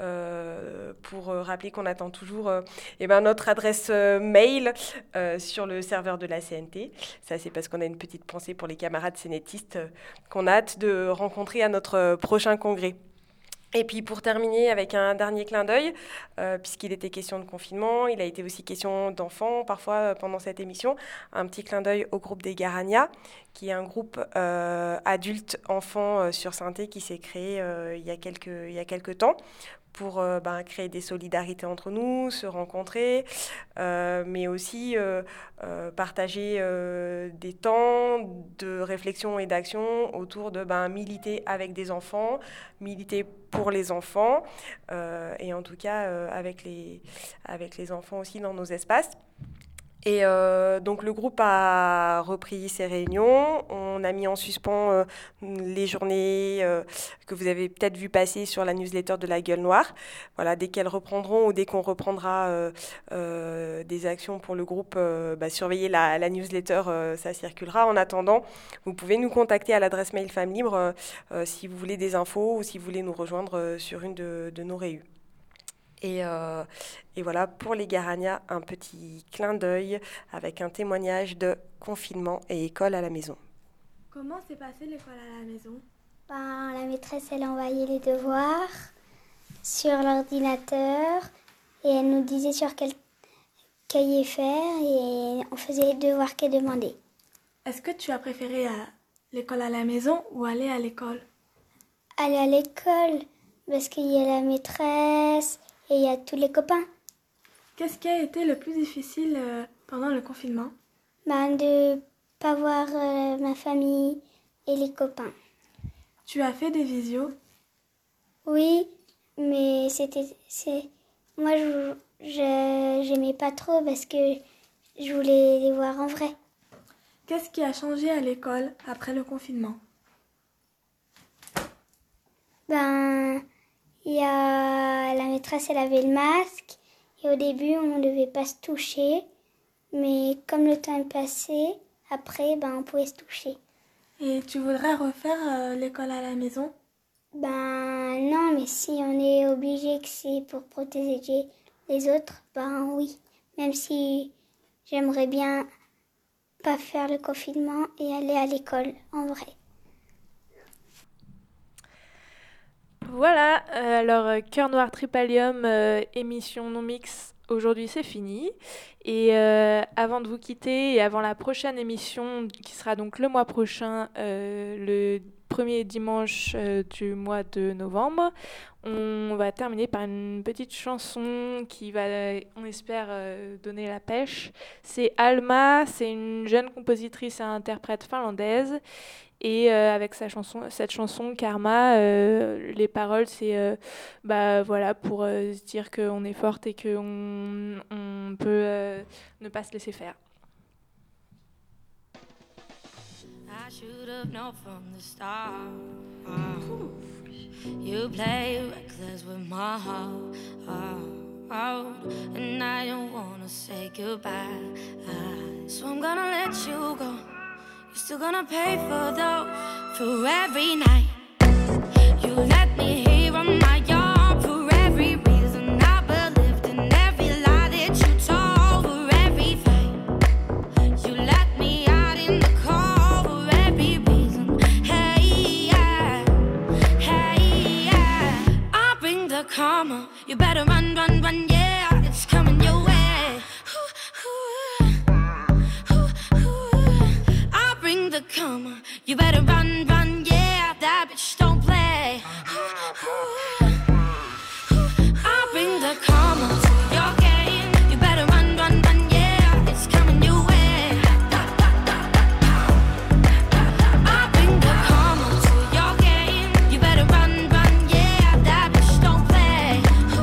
euh, pour rappeler qu'on attend toujours euh, eh ben, notre adresse euh, mail euh, sur le serveur de la C N T. Ça, c'est parce qu'on a une petite pensée pour les camarades sénétistes euh, qu'on a hâte de rencontrer à notre prochain congrès. Et puis pour terminer avec un dernier clin d'œil, euh, puisqu'il était question de confinement, il a été aussi question d'enfants parfois euh, pendant cette émission, un petit clin d'œil au groupe des Garania, qui est un groupe euh, adultes-enfants euh, sur Saint-Thé qui s'est créé euh, il y a quelques, il y a quelques temps pour euh, ben, créer des solidarités entre nous, se rencontrer, euh, mais aussi euh, euh, partager euh, des temps de réflexion et d'action autour de ben, militer avec des enfants, militer pour les enfants, euh, et en tout cas euh, avec, les, avec les enfants aussi dans nos espaces. Et euh, donc le groupe a repris ses réunions, on a mis en suspens euh, les journées euh, que vous avez peut-être vu passer sur la newsletter de la Gueule Noire. Voilà, dès qu'elles reprendront ou dès qu'on reprendra euh, euh, des actions pour le groupe, euh, bah, surveillez la, la newsletter, euh, ça circulera. En attendant, vous pouvez nous contacter à l'adresse mail Femmes Libres euh, euh, si vous voulez des infos ou si vous voulez nous rejoindre euh, sur une de, de nos réunions. Et, euh, et voilà, pour les Garania, un petit clin d'œil avec un témoignage de confinement et école à la maison. Comment s'est passée l'école à la maison ? Ben, la maîtresse, elle envoyait les devoirs sur l'ordinateur et elle nous disait sur quel cahier faire et on faisait les devoirs qu'elle demandait. Est-ce que tu as préféré à l'école à la maison ou aller à l'école ? Aller à l'école, parce qu'il y a la maîtresse et il y a tous les copains. Qu'est-ce qui a été le plus difficile euh, pendant le confinement ? Ben, de ne pas voir euh, ma famille et les copains. Tu as fait des visios ? Oui, mais c'était... C'est... Moi, je, je j'aimais pas trop parce que je voulais les voir en vrai. Qu'est-ce qui a changé à l'école après le confinement ? Ben, il y a la maîtresse, elle avait le masque et au début, on ne devait pas se toucher. Mais comme le temps est passé, après, ben, on pouvait se toucher. Et tu voudrais refaire euh, l'école à la maison ? Ben non, mais si on est obligé que c'est pour protéger les autres, ben oui. Même si j'aimerais bien pas faire le confinement et aller à l'école, en vrai. Voilà, euh, alors euh, Cœur Noir Tripalium, euh, émission non mix, aujourd'hui c'est fini. Et euh, avant de vous quitter et avant la prochaine émission qui sera donc le mois prochain, euh, le premier dimanche euh, du mois de novembre, on va terminer par une petite chanson qui va, on espère, euh, donner la pêche. C'est Alma, c'est une jeune compositrice et interprète finlandaise. Et euh, avec sa chanson, cette chanson Karma, euh, les paroles c'est euh, bah voilà pour euh, se dire qu'on est forte et qu'on on peut euh, ne pas se laisser faire. À should have known from the start. Oh. You play reckless with my heart. Oh. Oh. And I don't wanna say goodbye. So I'm gonna let you go. You're still gonna pay for those, for every night you let me hear on my yard, for every reason I believed in, every lie that you told, for every fight you let me out in the cold, for every reason. Hey, yeah, hey, yeah. I'll bring the karma. You better run, run, run, yeah, it's coming your way. I'll bring the karma. You better run, run, yeah, that bitch don't play. I'll bring the karma to your game. You better run, run, run, yeah, it's coming your way. I'll bring the karma to your game. You better run, run, yeah, that bitch don't play.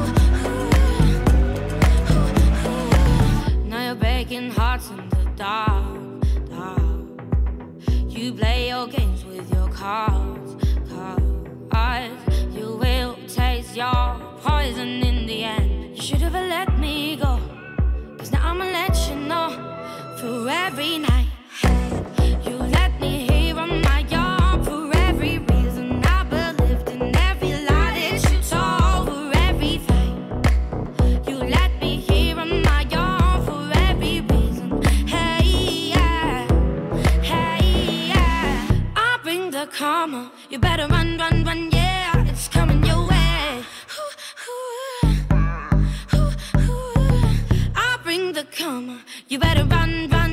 Now you're breaking hearts in the dark, dark. You play your games with your cards, cards. You will taste your poison in the end. You should have let me go, cause now I'ma let you know. For every night you let me hear on my yard, for every reason I believed in, every lie that you told, for every fight you let me hear on my yard, for every reason. Hey, yeah, hey, yeah. I'll bring the karma. You better run, run, run, yeah, it's coming your way. I'll bring the karma. You better run, run.